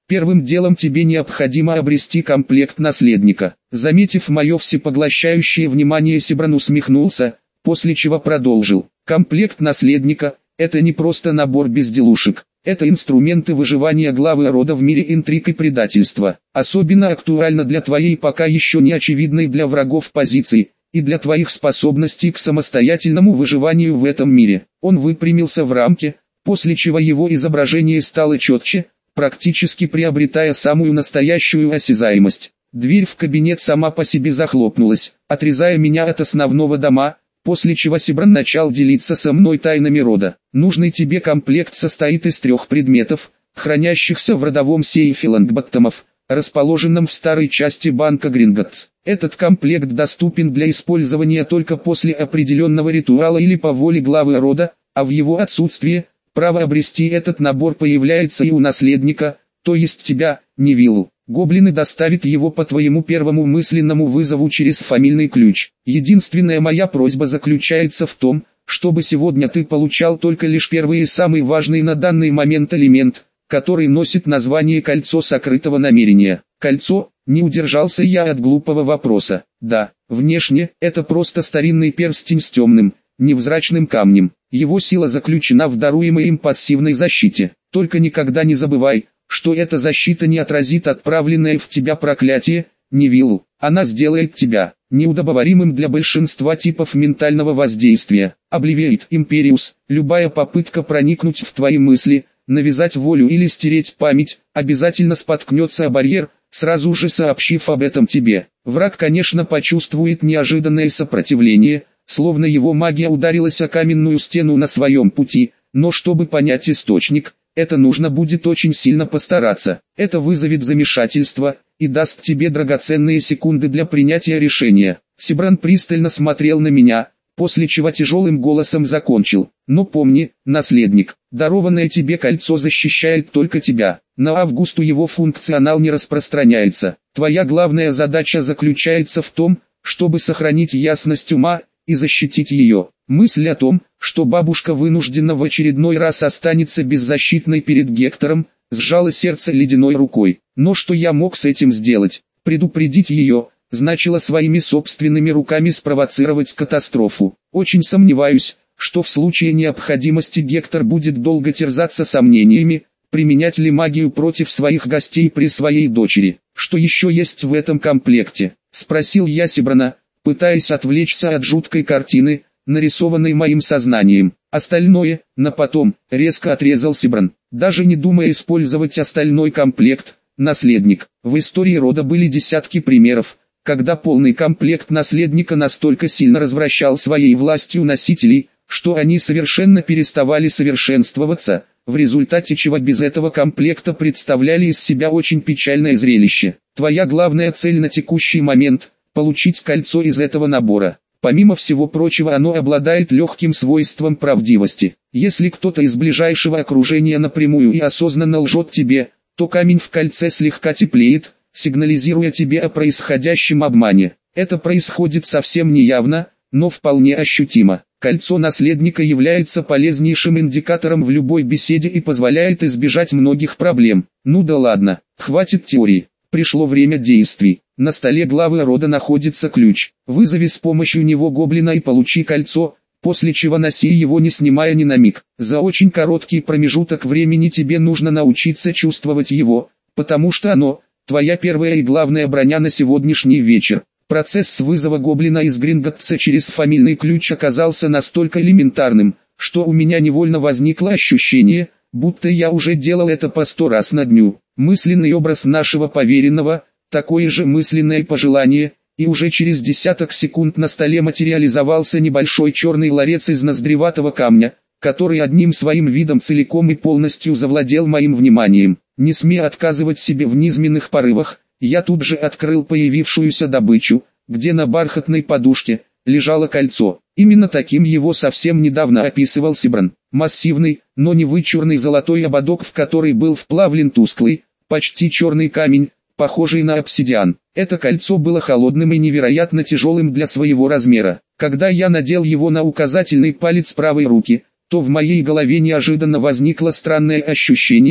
Первым делом тебе необходимо обрести комплект наследника. Заметив мое всепоглощающее внимание, Сибран усмехнулся, после чего продолжил. Комплект наследника – это не просто набор безделушек. Это инструменты выживания главы рода в мире интриг и предательства. Особенно актуально для твоей пока еще не очевидной для врагов позиции, и для твоих способностей к самостоятельному выживанию в этом мире. Он выпрямился в рамке, после чего его изображение стало четче, практически приобретая самую настоящую осязаемость. Дверь в кабинет сама по себе захлопнулась, отрезая меня от основного дома, после чего Сибран начал делиться со мной тайнами рода. Нужный тебе комплект состоит из 3 предметов, хранящихся в родовом сейфе Лонгботтомов, расположенном в старой части банка Гринготтс. Этот комплект доступен для использования только после определенного ритуала или по воле главы рода, а в его отсутствие, право обрести этот набор появляется и у наследника, то есть тебя, Невиллу. Гоблины доставят его по твоему первому мысленному вызову через фамильный ключ. Единственная моя просьба заключается в том, чтобы сегодня ты получал только лишь первый и самый важный на данный момент элемент, который носит название «Кольцо сокрытого намерения». Кольцо, не удержался я от глупого вопроса. Да, внешне, это просто старинный перстень с темным, невзрачным камнем. Его сила заключена в даруемой им пассивной защите. Только никогда не забывай, что эта защита не отразит отправленное в тебя проклятие, Невиллу. Она сделает тебя неудобоваримым для большинства типов ментального воздействия. Обливиет Империус, любая попытка проникнуть в твои мысли, навязать волю или стереть память, обязательно споткнется о барьер, сразу же сообщив об этом тебе. Враг, конечно, почувствует неожиданное сопротивление, словно его магия ударилась о каменную стену на своем пути, но чтобы понять источник, это нужно будет очень сильно постараться. Это вызовет замешательство и даст тебе драгоценные секунды для принятия решения. Сибран пристально смотрел на меня, после чего тяжелым голосом закончил. Но помни, наследник, дарованное тебе кольцо защищает только тебя. На Августу его функционал не распространяется. Твоя главная задача заключается в том, чтобы сохранить ясность ума и защитить ее. Мысль о том, что бабушка вынуждена в очередной раз останется беззащитной перед Гектором, сжала сердце ледяной рукой. Но что я мог с этим сделать? Предупредить ее, значило своими собственными руками спровоцировать катастрофу. Очень сомневаюсь, что в случае необходимости Гектор будет долго терзаться сомнениями, применять ли магию против своих гостей при своей дочери. Что еще есть в этом комплекте? Спросил я Сибрана, пытаясь отвлечься от жуткой картины, нарисованной моим сознанием. Остальное, на потом, резко отрезал Сибран. Даже не думая использовать остальной комплект, наследник. В истории рода были десятки примеров, когда полный комплект наследника настолько сильно развращал своей властью носителей, что они совершенно переставали совершенствоваться, в результате чего без этого комплекта представляли из себя очень печальное зрелище. Твоя главная цель на текущий момент – получить кольцо из этого набора. Помимо всего прочего, оно обладает легким свойством правдивости. Если кто-то из ближайшего окружения напрямую и осознанно лжет тебе, то камень в кольце слегка теплеет, сигнализируя тебе о происходящем обмане. Это происходит совсем неявно, но вполне ощутимо. Кольцо наследника является полезнейшим индикатором в любой беседе и позволяет избежать многих проблем. Ну да ладно, хватит теории. Пришло время действий. На столе главы рода находится ключ. Вызови с помощью него гоблина и получи кольцо, после чего носи его не снимая ни на миг. За очень короткий промежуток времени тебе нужно научиться чувствовать его, потому что оно – твоя первая и главная броня на сегодняшний вечер. Процесс вызова гоблина из Гринготтса через фамильный ключ оказался настолько элементарным, что у меня невольно возникло ощущение, будто я уже делал это по 100 раз на дню. Мысленный образ нашего поверенного, такое же мысленное пожелание, и уже через десяток секунд на столе материализовался небольшой черный ларец из ноздреватого камня, который одним своим видом целиком и полностью завладел моим вниманием. Не смея отказывать себе в низменных порывах, я тут же открыл появившуюся добычу, где на бархатной подушке лежало кольцо. Именно таким его совсем недавно описывал Сибран. Массивный, но не вычурный золотой ободок, в который был вплавлен тусклый, почти черный камень, похожий на обсидиан. Это кольцо было холодным и невероятно тяжелым для своего размера. Когда я надел его на указательный палец правой руки, то в моей голове неожиданно возникло странное ощущение,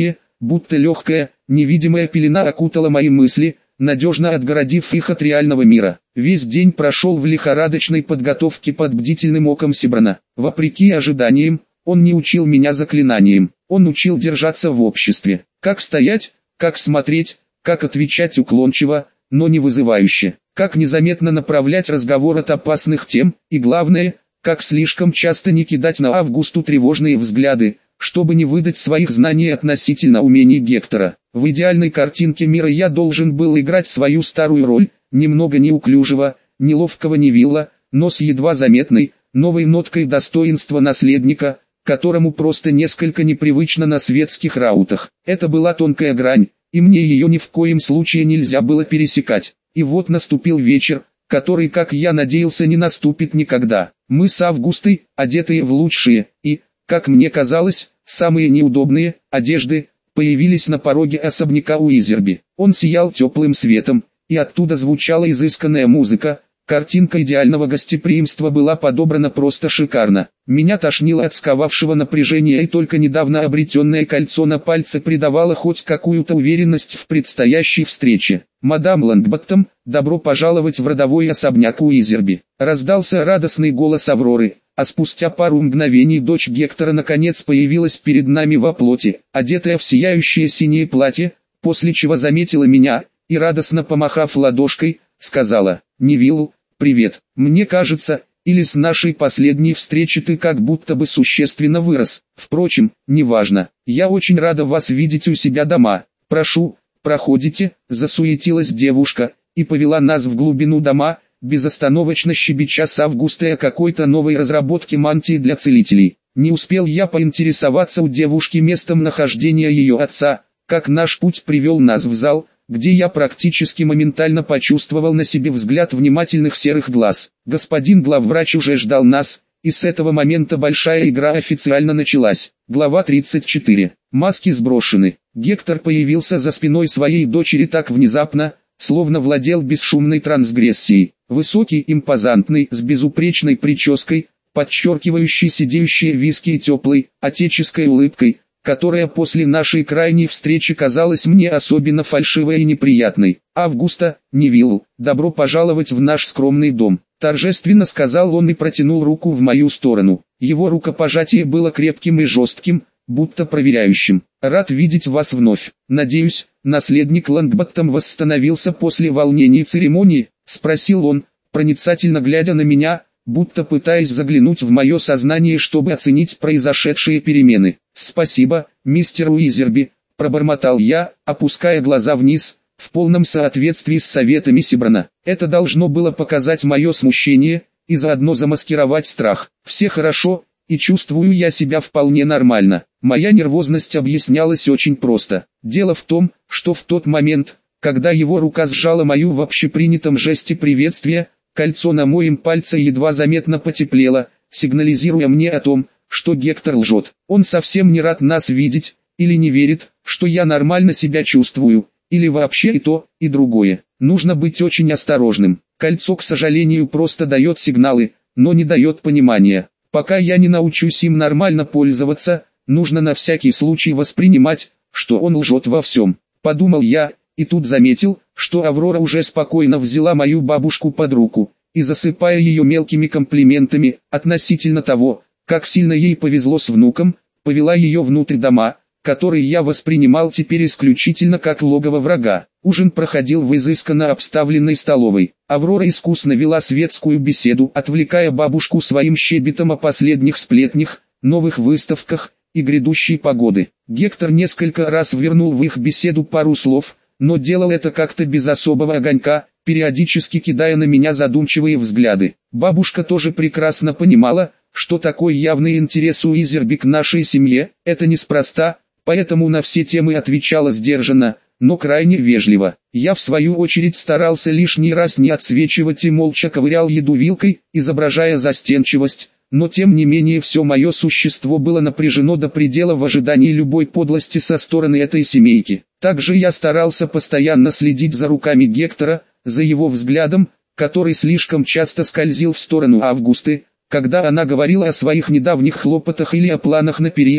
будто легкая, невидимая пелена окутала мои мысли, надежно отгородив их от реального мира. Весь день прошел в лихорадочной подготовке под бдительным оком Сибрана. Вопреки ожиданиям, он не учил меня заклинаниям, он учил держаться в обществе. Как стоять, как смотреть, как отвечать уклончиво, но не вызывающе. Как незаметно направлять разговор от опасных тем, и главное, как слишком часто не кидать на Августу тревожные взгляды, чтобы не выдать своих знаний относительно умений Гектора. В идеальной картинке мира я должен был играть свою старую роль, немного неуклюжего, неловкого Невилла, но с едва заметной, новой ноткой достоинства наследника, которому просто несколько непривычно на светских раутах. Это была тонкая грань, и мне ее ни в коем случае нельзя было пересекать. И вот наступил вечер, который, как я надеялся, не наступит никогда. Мы с Августой, одетые в лучшие и, как мне казалось, самые неудобные одежды, появились на пороге особняка Уизерби. Он сиял теплым светом, и оттуда звучала изысканная музыка. Картинка идеального гостеприимства была подобрана просто шикарно. Меня тошнило от сковавшего напряжения, и только недавно обретенное кольцо на пальце придавало хоть какую-то уверенность в предстоящей встрече. «Мадам Лонгботтом, добро пожаловать в родовой особняк Уизерби!» Раздался радостный голос Авроры, а спустя пару мгновений дочь Гектора наконец появилась перед нами во плоти, одетая в сияющее синее платье, после чего заметила меня, и радостно помахав ладошкой, сказала: «Невилл, привет. Мне кажется, или с нашей последней встречи ты как будто бы существенно вырос. Впрочем, неважно. Я очень рада вас видеть у себя дома. Прошу, проходите», — засуетилась девушка, и повела нас в глубину дома, безостановочно щебеча с Августой о какой-то новой разработке мантии для целителей. Не успел я поинтересоваться у девушки местом нахождения ее отца, как наш путь привел нас в зал, где я практически моментально почувствовал на себе взгляд внимательных серых глаз. Господин главврач уже ждал нас, и с этого момента большая игра официально началась. Глава 34. Маски сброшены. Гектор появился за спиной своей дочери так внезапно, словно владел бесшумной трансгрессией. Высокий, импозантный, с безупречной прической, подчеркивающей сидеющие виски и теплой, отеческой улыбкой, которая после нашей крайней встречи казалась мне особенно фальшивой и неприятной. «Августа, Невилл, добро пожаловать в наш скромный дом», — торжественно сказал он и протянул руку в мою сторону. Его рукопожатие было крепким и жестким, будто проверяющим. «Рад видеть вас вновь. Надеюсь, наследник Лонгботтом восстановился после волнений церемонии?» — спросил он, проницательно глядя на меня, будто пытаясь заглянуть в мое сознание, чтобы оценить произошедшие перемены. «Спасибо, мистер Уизерби», — пробормотал я, опуская глаза вниз, в полном соответствии с советами Сибрана. Это должно было показать мое смущение, и заодно замаскировать страх. «Все хорошо, и чувствую я себя вполне нормально». Моя нервозность объяснялась очень просто. Дело в том, что в тот момент, когда его рука сжала мою в общепринятом жесте приветствия, кольцо на моем пальце едва заметно потеплело, сигнализируя мне о том, что Гектор лжет. Он совсем не рад нас видеть, или не верит, что я нормально себя чувствую, или вообще и то, и другое. Нужно быть очень осторожным. Кольцо, к сожалению, просто дает сигналы, но не дает понимания. Пока я не научусь им нормально пользоваться, нужно на всякий случай воспринимать, что он лжет во всем. Подумал я, и тут заметил, что Аврора уже спокойно взяла мою бабушку под руку, и засыпая ее мелкими комплиментами относительно того, как сильно ей повезло с внуком, повела ее внутрь дома, который я воспринимал теперь исключительно как логово врага. Ужин проходил в изысканно обставленной столовой. Аврора искусно вела светскую беседу, отвлекая бабушку своим щебетом о последних сплетнях, новых выставках и грядущей погоды. Гектор несколько раз вернул в их беседу пару слов, но делал это как-то без особого огонька, периодически кидая на меня задумчивые взгляды. Бабушка тоже прекрасно понимала, что такой явный интерес у Уизерби к нашей семье – это неспроста, поэтому на все темы отвечала сдержанно, но крайне вежливо. Я в свою очередь старался лишний раз не отсвечивать и молча ковырял еду вилкой, изображая застенчивость, но тем не менее все мое существо было напряжено до предела в ожидании любой подлости со стороны этой семейки. Также я старался постоянно следить за руками Гектора, за его взглядом, который слишком часто скользил в сторону Августы, когда она говорила о своих недавних хлопотах или о планах на период,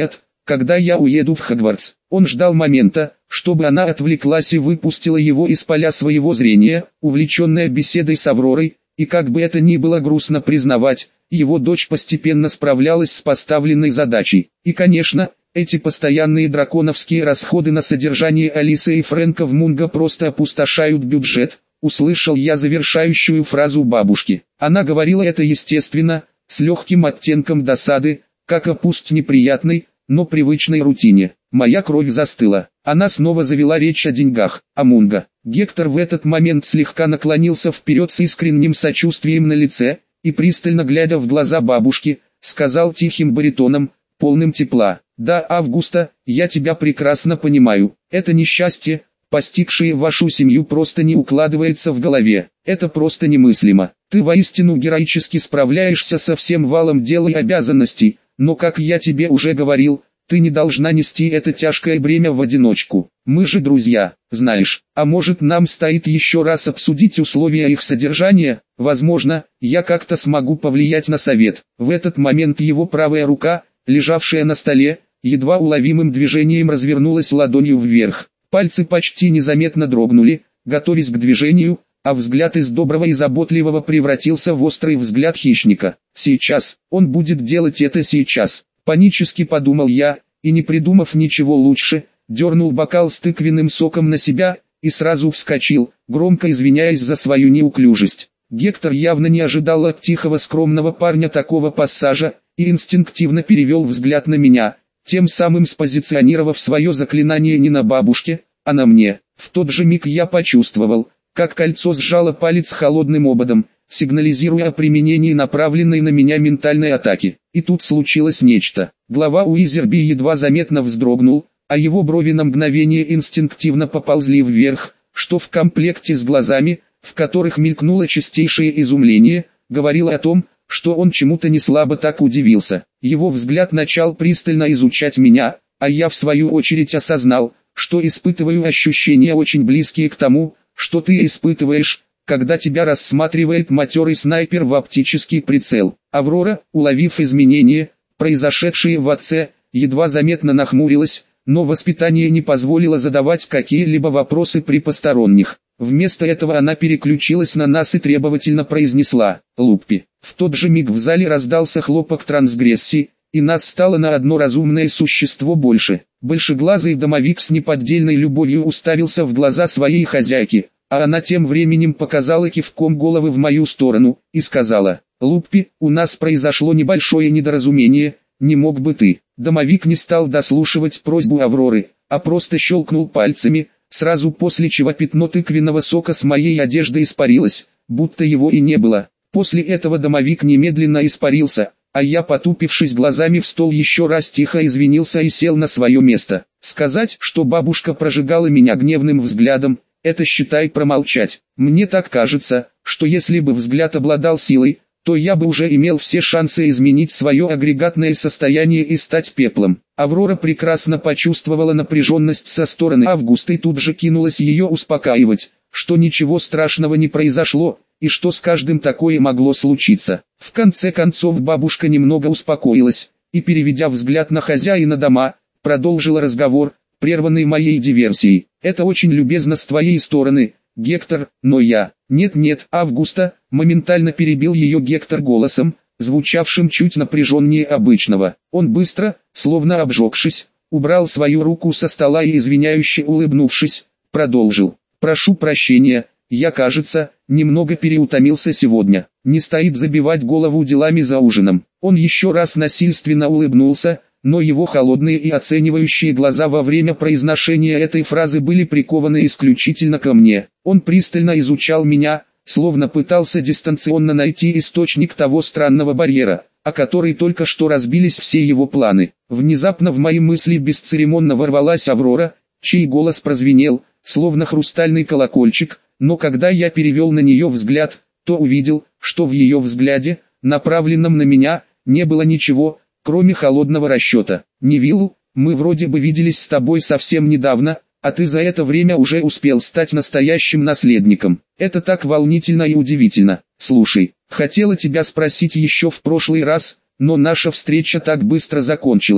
когда я уеду в Хогвартс. Он ждал момента, чтобы она отвлеклась и выпустила его из поля своего зрения, увлеченная беседой с Авророй, и как бы это ни было грустно признавать, его дочь постепенно справлялась с поставленной задачей. И конечно, эти постоянные драконовские расходы на содержание Алисы и Фрэнка в Мунго просто опустошают бюджет. Услышал я завершающую фразу бабушки. Она говорила это естественно, с легким оттенком досады, как о пусть неприятной, но привычной рутине. Моя кровь застыла. Она снова завела речь о деньгах, о Мунго. Гектор в этот момент слегка наклонился вперед с искренним сочувствием на лице, и пристально глядя в глаза бабушки, сказал тихим баритоном, полным тепла: «Да, Августа, я тебя прекрасно понимаю. Это несчастье, постигшее вашу семью, просто не укладывается в голове. Это просто немыслимо. Ты воистину героически справляешься со всем валом дел и обязанностей, но, как я тебе уже говорил, ты не должна нести это тяжкое бремя в одиночку. Мы же друзья, знаешь. А может, нам стоит еще раз обсудить условия их содержания? Возможно, я как-то смогу повлиять на совет». В этот момент его правая рука, лежавшая на столе, едва уловимым движением развернулась ладонью вверх. Пальцы почти незаметно дрогнули, готовясь к движению, а взгляд из доброго и заботливого превратился в острый взгляд хищника. «Сейчас, он будет делать это сейчас», — панически подумал я, и не придумав ничего лучше, дернул бокал с тыквенным соком на себя, и сразу вскочил, громко извиняясь за свою неуклюжесть. Гектор явно не ожидал от тихого скромного парня такого пассажа, и инстинктивно перевел взгляд на меня, тем самым спозиционировав свое заклинание не на бабушке, а на мне. В тот же миг я почувствовал, как кольцо сжало палец холодным ободом, сигнализируя о применении направленной на меня ментальной атаки. И тут случилось нечто. Глава Уизерби едва заметно вздрогнул, а его брови на мгновение инстинктивно поползли вверх, что в комплекте с глазами, в которых мелькнуло чистейшее изумление, говорило о том, что он чему-то не слабо так удивился. Его взгляд начал пристально изучать меня, а я в свою очередь осознал, что испытываю ощущения очень близкие к тому, что ты испытываешь, когда тебя рассматривает матерый снайпер в оптический прицел. Аврора, уловив изменения, произошедшие в отце, едва заметно нахмурилась, но воспитание не позволило задавать какие-либо вопросы при посторонних. Вместо этого она переключилась на нас и требовательно произнесла: «Луппи». В тот же миг в зале раздался хлопок трансгрессии, и нас стало на одно разумное существо больше. Большеглазый домовик с неподдельной любовью уставился в глаза своей хозяйки, а она тем временем показала кивком головы в мою сторону, и сказала: «Луппи, у нас произошло небольшое недоразумение, не мог бы ты?» Домовик не стал дослушивать просьбу Авроры, а просто щелкнул пальцами, сразу после чего пятно тыквенного сока с моей одежды испарилось, будто его и не было. После этого домовик немедленно испарился, а я, потупившись глазами в стол, еще раз тихо извинился и сел на свое место. Сказать, что бабушка прожигала меня гневным взглядом, это считай промолчать. Мне так кажется, что если бы взгляд обладал силой, то я бы уже имел все шансы изменить свое агрегатное состояние и стать пеплом. Аврора прекрасно почувствовала напряженность со стороны Августа и тут же кинулась ее успокаивать, что ничего страшного не произошло, и что с каждым такое могло случиться. В конце концов бабушка немного успокоилась, и, переведя взгляд на хозяина дома, продолжила разговор, прерванный моей диверсией. «Это очень любезно с твоей стороны, Гектор, но я...» «Нет-нет, Августа», моментально перебил ее Гектор голосом, звучавшим чуть напряженнее обычного. Он быстро, словно обжегшись, убрал свою руку со стола и, извиняюще улыбнувшись, продолжил: «Прошу прощения, я, кажется, немного переутомился сегодня. Не стоит забивать голову делами за ужином». Он еще раз насильственно улыбнулся, но его холодные и оценивающие глаза во время произношения этой фразы были прикованы исключительно ко мне. Он пристально изучал меня, словно пытался дистанционно найти источник того странного барьера, о который только что разбились все его планы. Внезапно в мои мысли бесцеремонно ворвалась Аврора, чей голос прозвенел, словно хрустальный колокольчик, но когда я перевел на нее взгляд, то увидел, что в ее взгляде, направленном на меня, не было ничего, кроме холодного расчета. «Невилл, мы вроде бы виделись с тобой совсем недавно, а ты за это время уже успел стать настоящим наследником. Это так волнительно и удивительно. Слушай, хотела тебя спросить еще в прошлый раз, но наша встреча так быстро закончилась.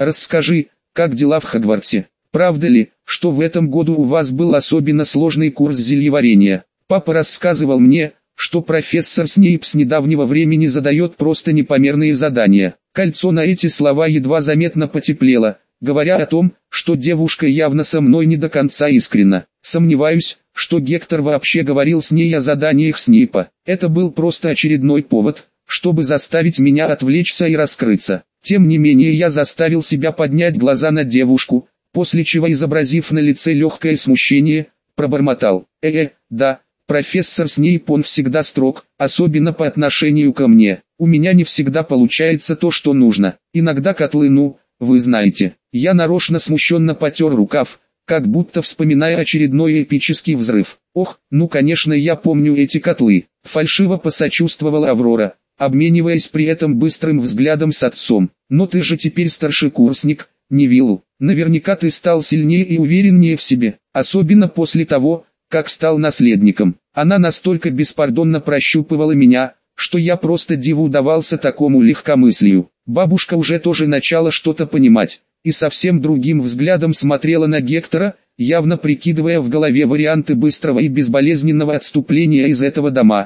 расскажи, как дела в Хогвартсе? Правда ли, что в этом году у вас был особенно сложный курс зельеварения? Папа рассказывал мне, что профессор Снейп с недавнего времени задает просто непомерные задания. Кольцо на эти слова едва заметно потеплело, говоря о том, что девушка явно со мной не до конца искренна. Сомневаюсь, что Гектор вообще говорил с ней о заданиях Снейпа. Это был просто очередной повод, чтобы заставить меня отвлечься и раскрыться. Тем не менее я заставил себя поднять глаза на девушку, после чего, изобразив на лице легкое смущение, пробормотал: да, профессор Снейп, он всегда строг, особенно по отношению ко мне. У меня не всегда получается то, что нужно. Иногда котлы, ну, вы знаете». Я нарочно смущенно потер рукав, как будто вспоминая очередной эпический взрыв. «Ох, ну конечно я помню эти котлы», — фальшиво посочувствовала Аврора, обмениваясь при этом быстрым взглядом с отцом. «Но ты же теперь старшекурсник, Невилл. Наверняка ты стал сильнее и увереннее в себе, особенно после того, как стал наследником». Она настолько беспардонно прощупывала меня, что я просто диву давался такому легкомыслию. Бабушка уже тоже начала что-то понимать, и совсем другим взглядом смотрела на Гектора, явно прикидывая в голове варианты быстрого и безболезненного отступления из этого дома.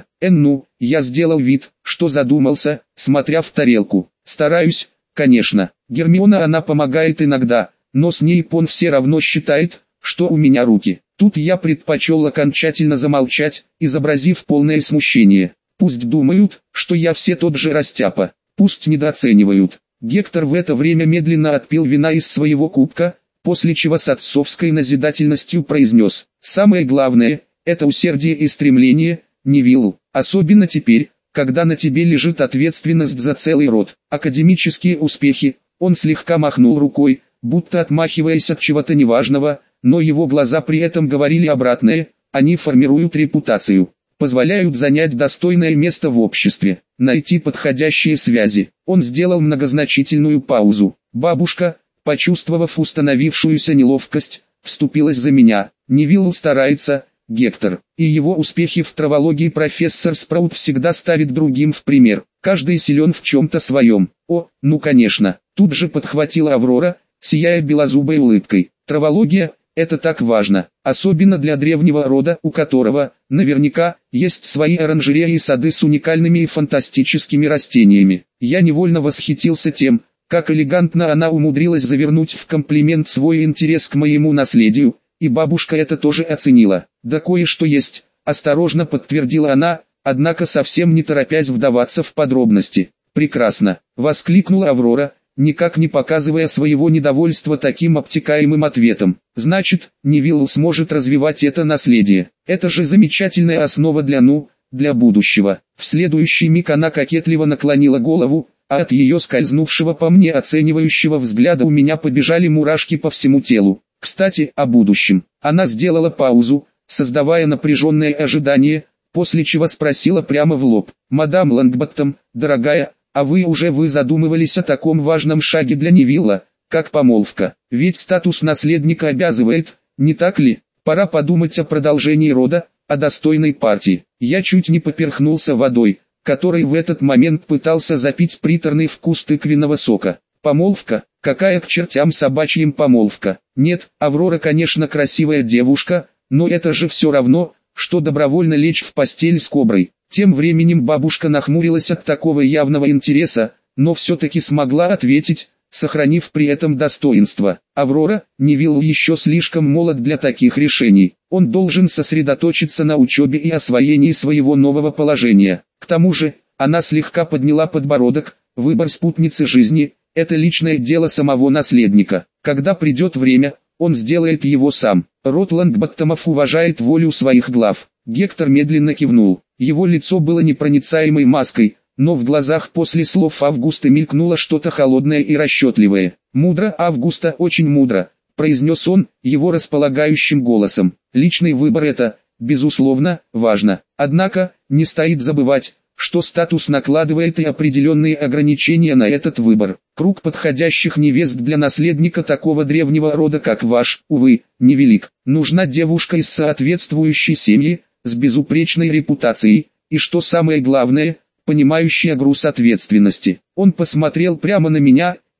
Я сделал вид, что задумался, смотря в тарелку. «Стараюсь, конечно. Гермиона, она помогает иногда, но с ней он все равно считает, что у меня руки». Тут я предпочел окончательно замолчать, изобразив полное смущение. Пусть думают, что я все тот же растяпа, пусть недооценивают. Гектор в это время медленно отпил вина из своего кубка, после чего с отцовской назидательностью произнес: «Самое главное – это усердие и стремление, Невилл, особенно теперь, когда на тебе лежит ответственность за целый род. Академические успехи». Он слегка махнул рукой, будто отмахиваясь от чего-то неважного, но его глаза при этом говорили обратное: они формируют репутацию, позволяют занять достойное место в обществе, найти подходящие связи. Он сделал многозначительную паузу. Бабушка, почувствовав установившуюся неловкость, вступилась за меня. «Невилл старается, Гектор, и его успехи в травологии профессор Спраут всегда ставит другим в пример. Каждый силен в чем-то своем». «О, ну конечно», тут же подхватила Аврора, сияя белозубой улыбкой. «Травология – это так важно, особенно для древнего рода, у которого, наверняка, есть свои оранжереи и сады с уникальными и фантастическими растениями». Я невольно восхитился тем, как элегантно она умудрилась завернуть в комплимент свой интерес к моему наследию, и бабушка это тоже оценила. «Да кое-что есть», – осторожно подтвердила она, однако совсем не торопясь вдаваться в подробности. «Прекрасно», – воскликнула Аврора, никак не показывая своего недовольства таким обтекаемым ответом. «Значит, Невилл сможет развивать это наследие. Это же замечательная основа для будущего». В следующий миг она кокетливо наклонила голову, а от ее скользнувшего по мне оценивающего взгляда у меня побежали мурашки по всему телу. «Кстати, о будущем». Она сделала паузу, создавая напряженное ожидание, после чего спросила прямо в лоб: «Мадам Лонгботтом, дорогая, а вы задумывались о таком важном шаге для Невилла, как помолвка? Ведь статус наследника обязывает, не так ли? Пора подумать о продолжении рода, о достойной партии». Я чуть не поперхнулся водой, которой в этот момент пытался запить приторный вкус тыквенного сока. «Помолвка? Какая к чертям собачьим помолвка? Нет, Аврора, конечно, красивая девушка, но это же все равно, что добровольно лечь в постель с коброй». Тем временем бабушка нахмурилась от такого явного интереса, но все-таки смогла ответить, сохранив при этом достоинство: «Аврора, Невилл еще слишком молод для таких решений. Он должен сосредоточиться на учебе и освоении своего нового положения. К тому же», она слегка подняла подбородок, «выбор спутницы жизни – это личное дело самого наследника. Когда придет время, он сделает его сам. Род Лонгботтомов уважает волю своих глав». Гектор медленно кивнул. Его лицо было непроницаемой маской, но в глазах после слов Августа мелькнуло что-то холодное и расчетливое. «Мудро, Августа, очень мудро», – произнес он, его располагающим голосом. «Личный выбор – это, безусловно, важно. Однако, не стоит забывать, что статус накладывает и определенные ограничения на этот выбор. Круг подходящих невест для наследника такого древнего рода, как ваш, увы, невелик. Нужна девушка из соответствующей семьи, с безупречной репутацией, и что самое главное, понимающая груз ответственности». Он посмотрел прямо на меня,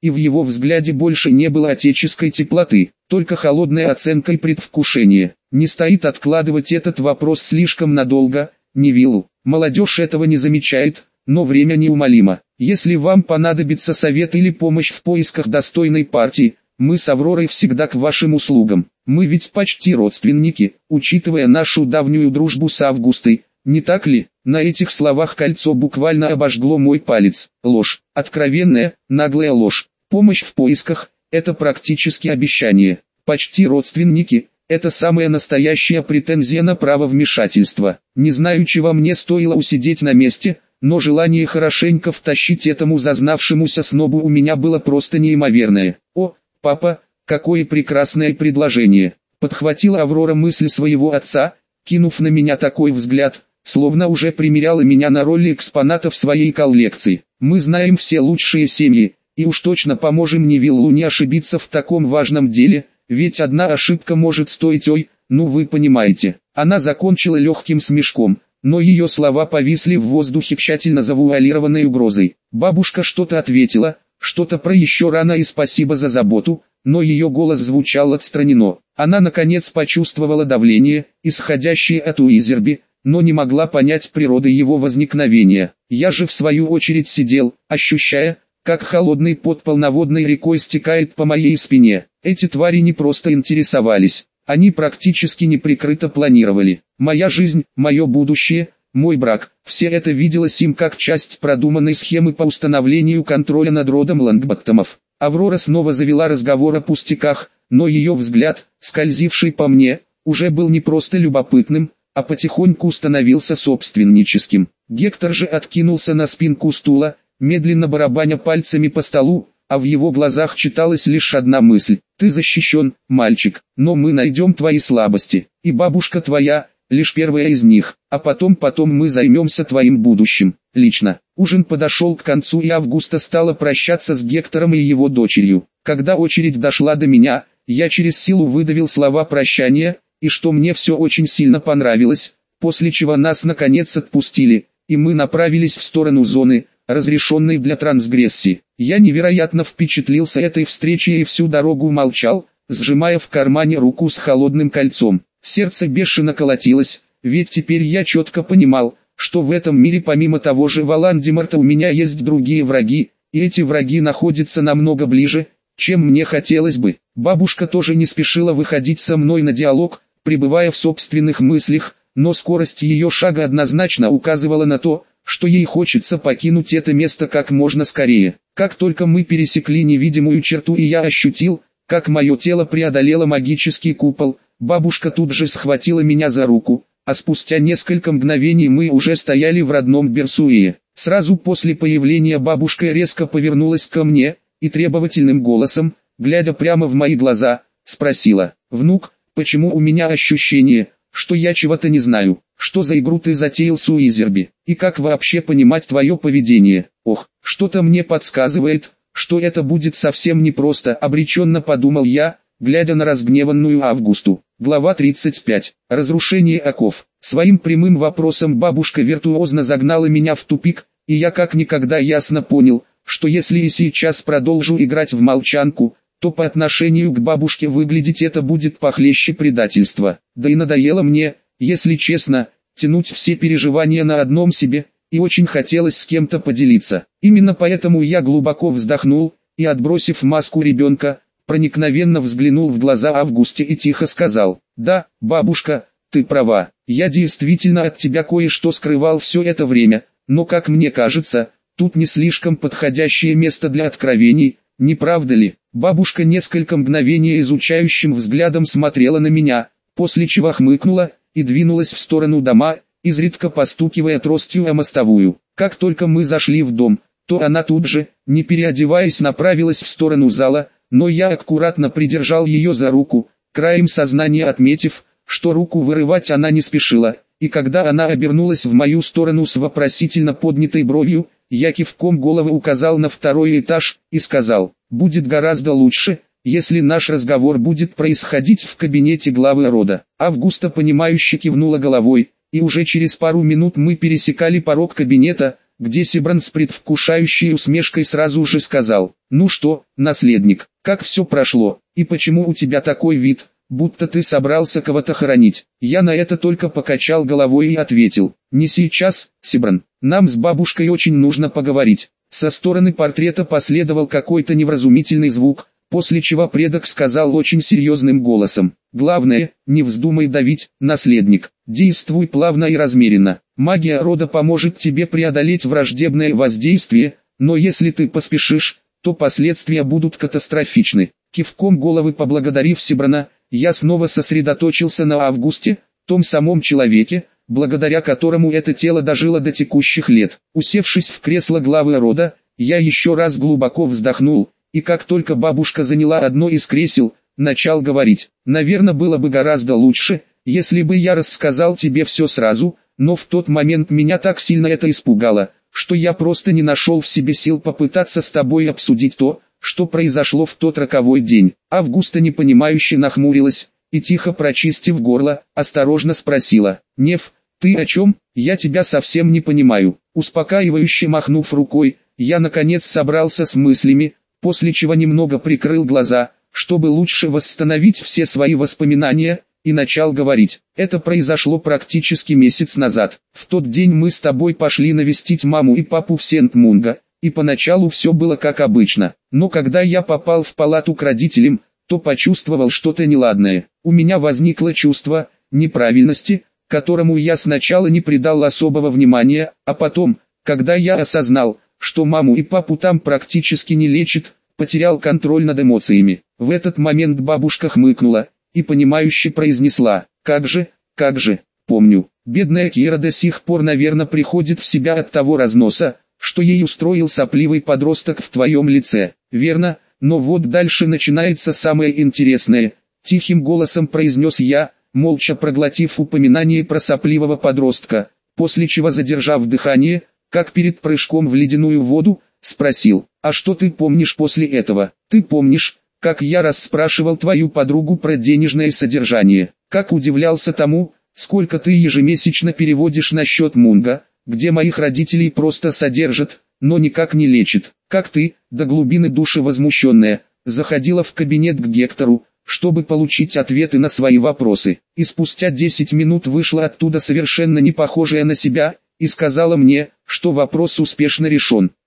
и в его взгляде больше не было отеческой теплоты, только холодная оценка и предвкушение. Не стоит откладывать этот вопрос слишком надолго, Невиллу. Молодежь этого не замечает, но время неумолимо. Если вам понадобится совет или помощь в поисках достойной партии, мы с Авророй всегда к вашим услугам. Мы ведь почти родственники, учитывая нашу давнюю дружбу с Августой, не так ли? На этих словах кольцо буквально обожгло мой палец. Ложь, откровенная, наглая ложь. Помощь в поисках – это практически обещание. Почти родственники – это самая настоящая претензия на право вмешательства. Не знаю, чего мне стоило усидеть на месте, но желание хорошенько втащить этому зазнавшемуся снобу у меня было просто неимоверное. «О, папа, какое прекрасное предложение!» Подхватила Аврора мысль своего отца, кинув на меня такой взгляд, словно уже примеряла меня на роли экспоната в своей коллекции. «Мы знаем все лучшие семьи, и уж точно поможем Невиллу не ошибиться в таком важном деле, ведь одна ошибка может стоить ну вы понимаете». Она закончила легким смешком, но ее слова повисли в воздухе тщательно завуалированной угрозой. Бабушка что-то ответила, что-то про еще рано и спасибо за заботу, но ее голос звучал отстраненно. Она наконец почувствовала давление, исходящее от Уизерби, но не могла понять природы его возникновения. Я же в свою очередь сидел, ощущая, как холодный пот полноводной рекой стекает по моей спине. Эти твари не просто интересовались, они практически неприкрыто планировали. Моя жизнь, мое будущее, мой брак, все это виделось им как часть продуманной схемы по установлению контроля над родом Лонгботтомов. Аврора снова завела разговор о пустяках, но ее взгляд, скользивший по мне, уже был не просто любопытным, а потихоньку становился собственническим. Гектор же откинулся на спинку стула, медленно барабаня пальцами по столу, а в его глазах читалась лишь одна мысль: «Ты защищен, мальчик, но мы найдем твои слабости, и бабушка твоя, лишь первая из них, а потом мы займемся твоим будущим, лично». Ужин подошел к концу, и Августа стала прощаться с Гектором и его дочерью. Когда очередь дошла до меня, я через силу выдавил слова прощания, и что мне все очень сильно понравилось, после чего нас наконец отпустили, и мы направились в сторону зоны, разрешенной для трансгрессии. Я невероятно впечатлился этой встречей и всю дорогу молчал, сжимая в кармане руку с холодным кольцом. Сердце бешено колотилось, ведь теперь я четко понимал, что в этом мире помимо того же Волан-де-Морта у меня есть другие враги, и эти враги находятся намного ближе, чем мне хотелось бы. Бабушка тоже не спешила выходить со мной на диалог, пребывая в собственных мыслях, но скорость ее шага однозначно указывала на то, что ей хочется покинуть это место как можно скорее. Как только мы пересекли невидимую черту и я ощутил, как мое тело преодолело магический купол, бабушка тут же схватила меня за руку, а спустя несколько мгновений мы уже стояли в родном Берсуие. Сразу после появления бабушка резко повернулась ко мне и требовательным голосом, глядя прямо в мои глаза, спросила: «Внук, почему у меня ощущение, что я чего-то не знаю? Что за игру ты затеял с Уизерби? И как вообще понимать твое поведение? Ох, что-то мне подсказывает, что это будет совсем непросто», обреченно подумал я, глядя на разгневанную Августу. Глава 35. Разрушение оков. Своим прямым вопросом бабушка виртуозно загнала меня в тупик, и я как никогда ясно понял, что если и сейчас продолжу играть в молчанку, то по отношению к бабушке выглядеть это будет похлеще предательства. Да и надоело мне, если честно, тянуть все переживания на одном себе, и очень хотелось с кем-то поделиться. Именно поэтому я глубоко вздохнул, и отбросив маску ребенка, проникновенно взглянул в глаза Августе и тихо сказал: «Да, бабушка, ты права, я действительно от тебя кое-что скрывал все это время, но как мне кажется, тут не слишком подходящее место для откровений, не правда ли?» Бабушка несколько мгновений изучающим взглядом смотрела на меня, после чего хмыкнула и двинулась в сторону дома, изредка постукивая тростью о мостовую. Как только мы зашли в дом, то она тут же, не переодеваясь, направилась в сторону зала, но я аккуратно придержал ее за руку, краем сознания отметив, что руку вырывать она не спешила, и когда она обернулась в мою сторону с вопросительно поднятой бровью, я кивком головы указал на второй этаж и сказал: «Будет гораздо лучше, если наш разговор будет происходить в кабинете главы рода». Августа понимающе кивнула головой, и уже через пару минут мы пересекали порог кабинета, где Сибран с предвкушающей усмешкой сразу же сказал: «Ну что, наследник, как все прошло, и почему у тебя такой вид, будто ты собрался кого-то хоронить?» Я на это только покачал головой и ответил: «Не сейчас, Сибран, нам с бабушкой очень нужно поговорить». Со стороны портрета последовал какой-то невразумительный звук, после чего предок сказал очень серьезным голосом: «Главное, не вздумай давить, наследник, действуй плавно и размеренно. Магия рода поможет тебе преодолеть враждебное воздействие, но если ты поспешишь, то последствия будут катастрофичны». Кивком головы поблагодарив Сибрана, я снова сосредоточился на Августе, том самом человеке, благодаря которому это тело дожило до текущих лет. Усевшись в кресло главы рода, я еще раз глубоко вздохнул, и как только бабушка заняла одно из кресел, начал говорить: «Наверное, было бы гораздо лучше, если бы я рассказал тебе все сразу, но в тот момент меня так сильно это испугало, что я просто не нашел в себе сил попытаться с тобой обсудить то, что произошло в тот роковой день». Августа непонимающе нахмурилась, и тихо прочистив горло, осторожно спросила: «Нев, ты о чем? Я тебя совсем не понимаю». Успокаивающе махнув рукой, я наконец собрался с мыслями, после чего немного прикрыл глаза, чтобы лучше восстановить все свои воспоминания, и начал говорить. «Это произошло практически месяц назад. В тот день мы с тобой пошли навестить маму и папу в Сент-Мунго, и поначалу все было как обычно. Но когда я попал в палату к родителям, то почувствовал что-то неладное. У меня возникло чувство неправильности, которому я сначала не придал особого внимания, а потом, когда я осознал, что маму и папу там практически не лечат, потерял контроль над эмоциями». В этот момент бабушка хмыкнула и понимающе произнесла: как же, помню. Бедная Кира до сих пор, наверное, приходит в себя от того разноса, что ей устроил сопливый подросток в твоем лице. Верно, но вот дальше начинается самое интересное», — тихим голосом произнес я, молча проглотив упоминание про сопливого подростка, после чего, задержав дыхание, как перед прыжком в ледяную воду, спросил: «А что ты помнишь после этого? Ты помнишь, как я расспрашивал твою подругу про денежное содержание, как удивлялся тому, сколько ты ежемесячно переводишь на счет Мунго, где моих родителей просто содержат, но никак не лечат, как ты, до глубины души возмущенная, заходила в кабинет к Гектору, чтобы получить ответы на свои вопросы, и спустя 10 минут вышла оттуда совершенно не похожая на себя, и сказала мне, что вопрос успешно решен».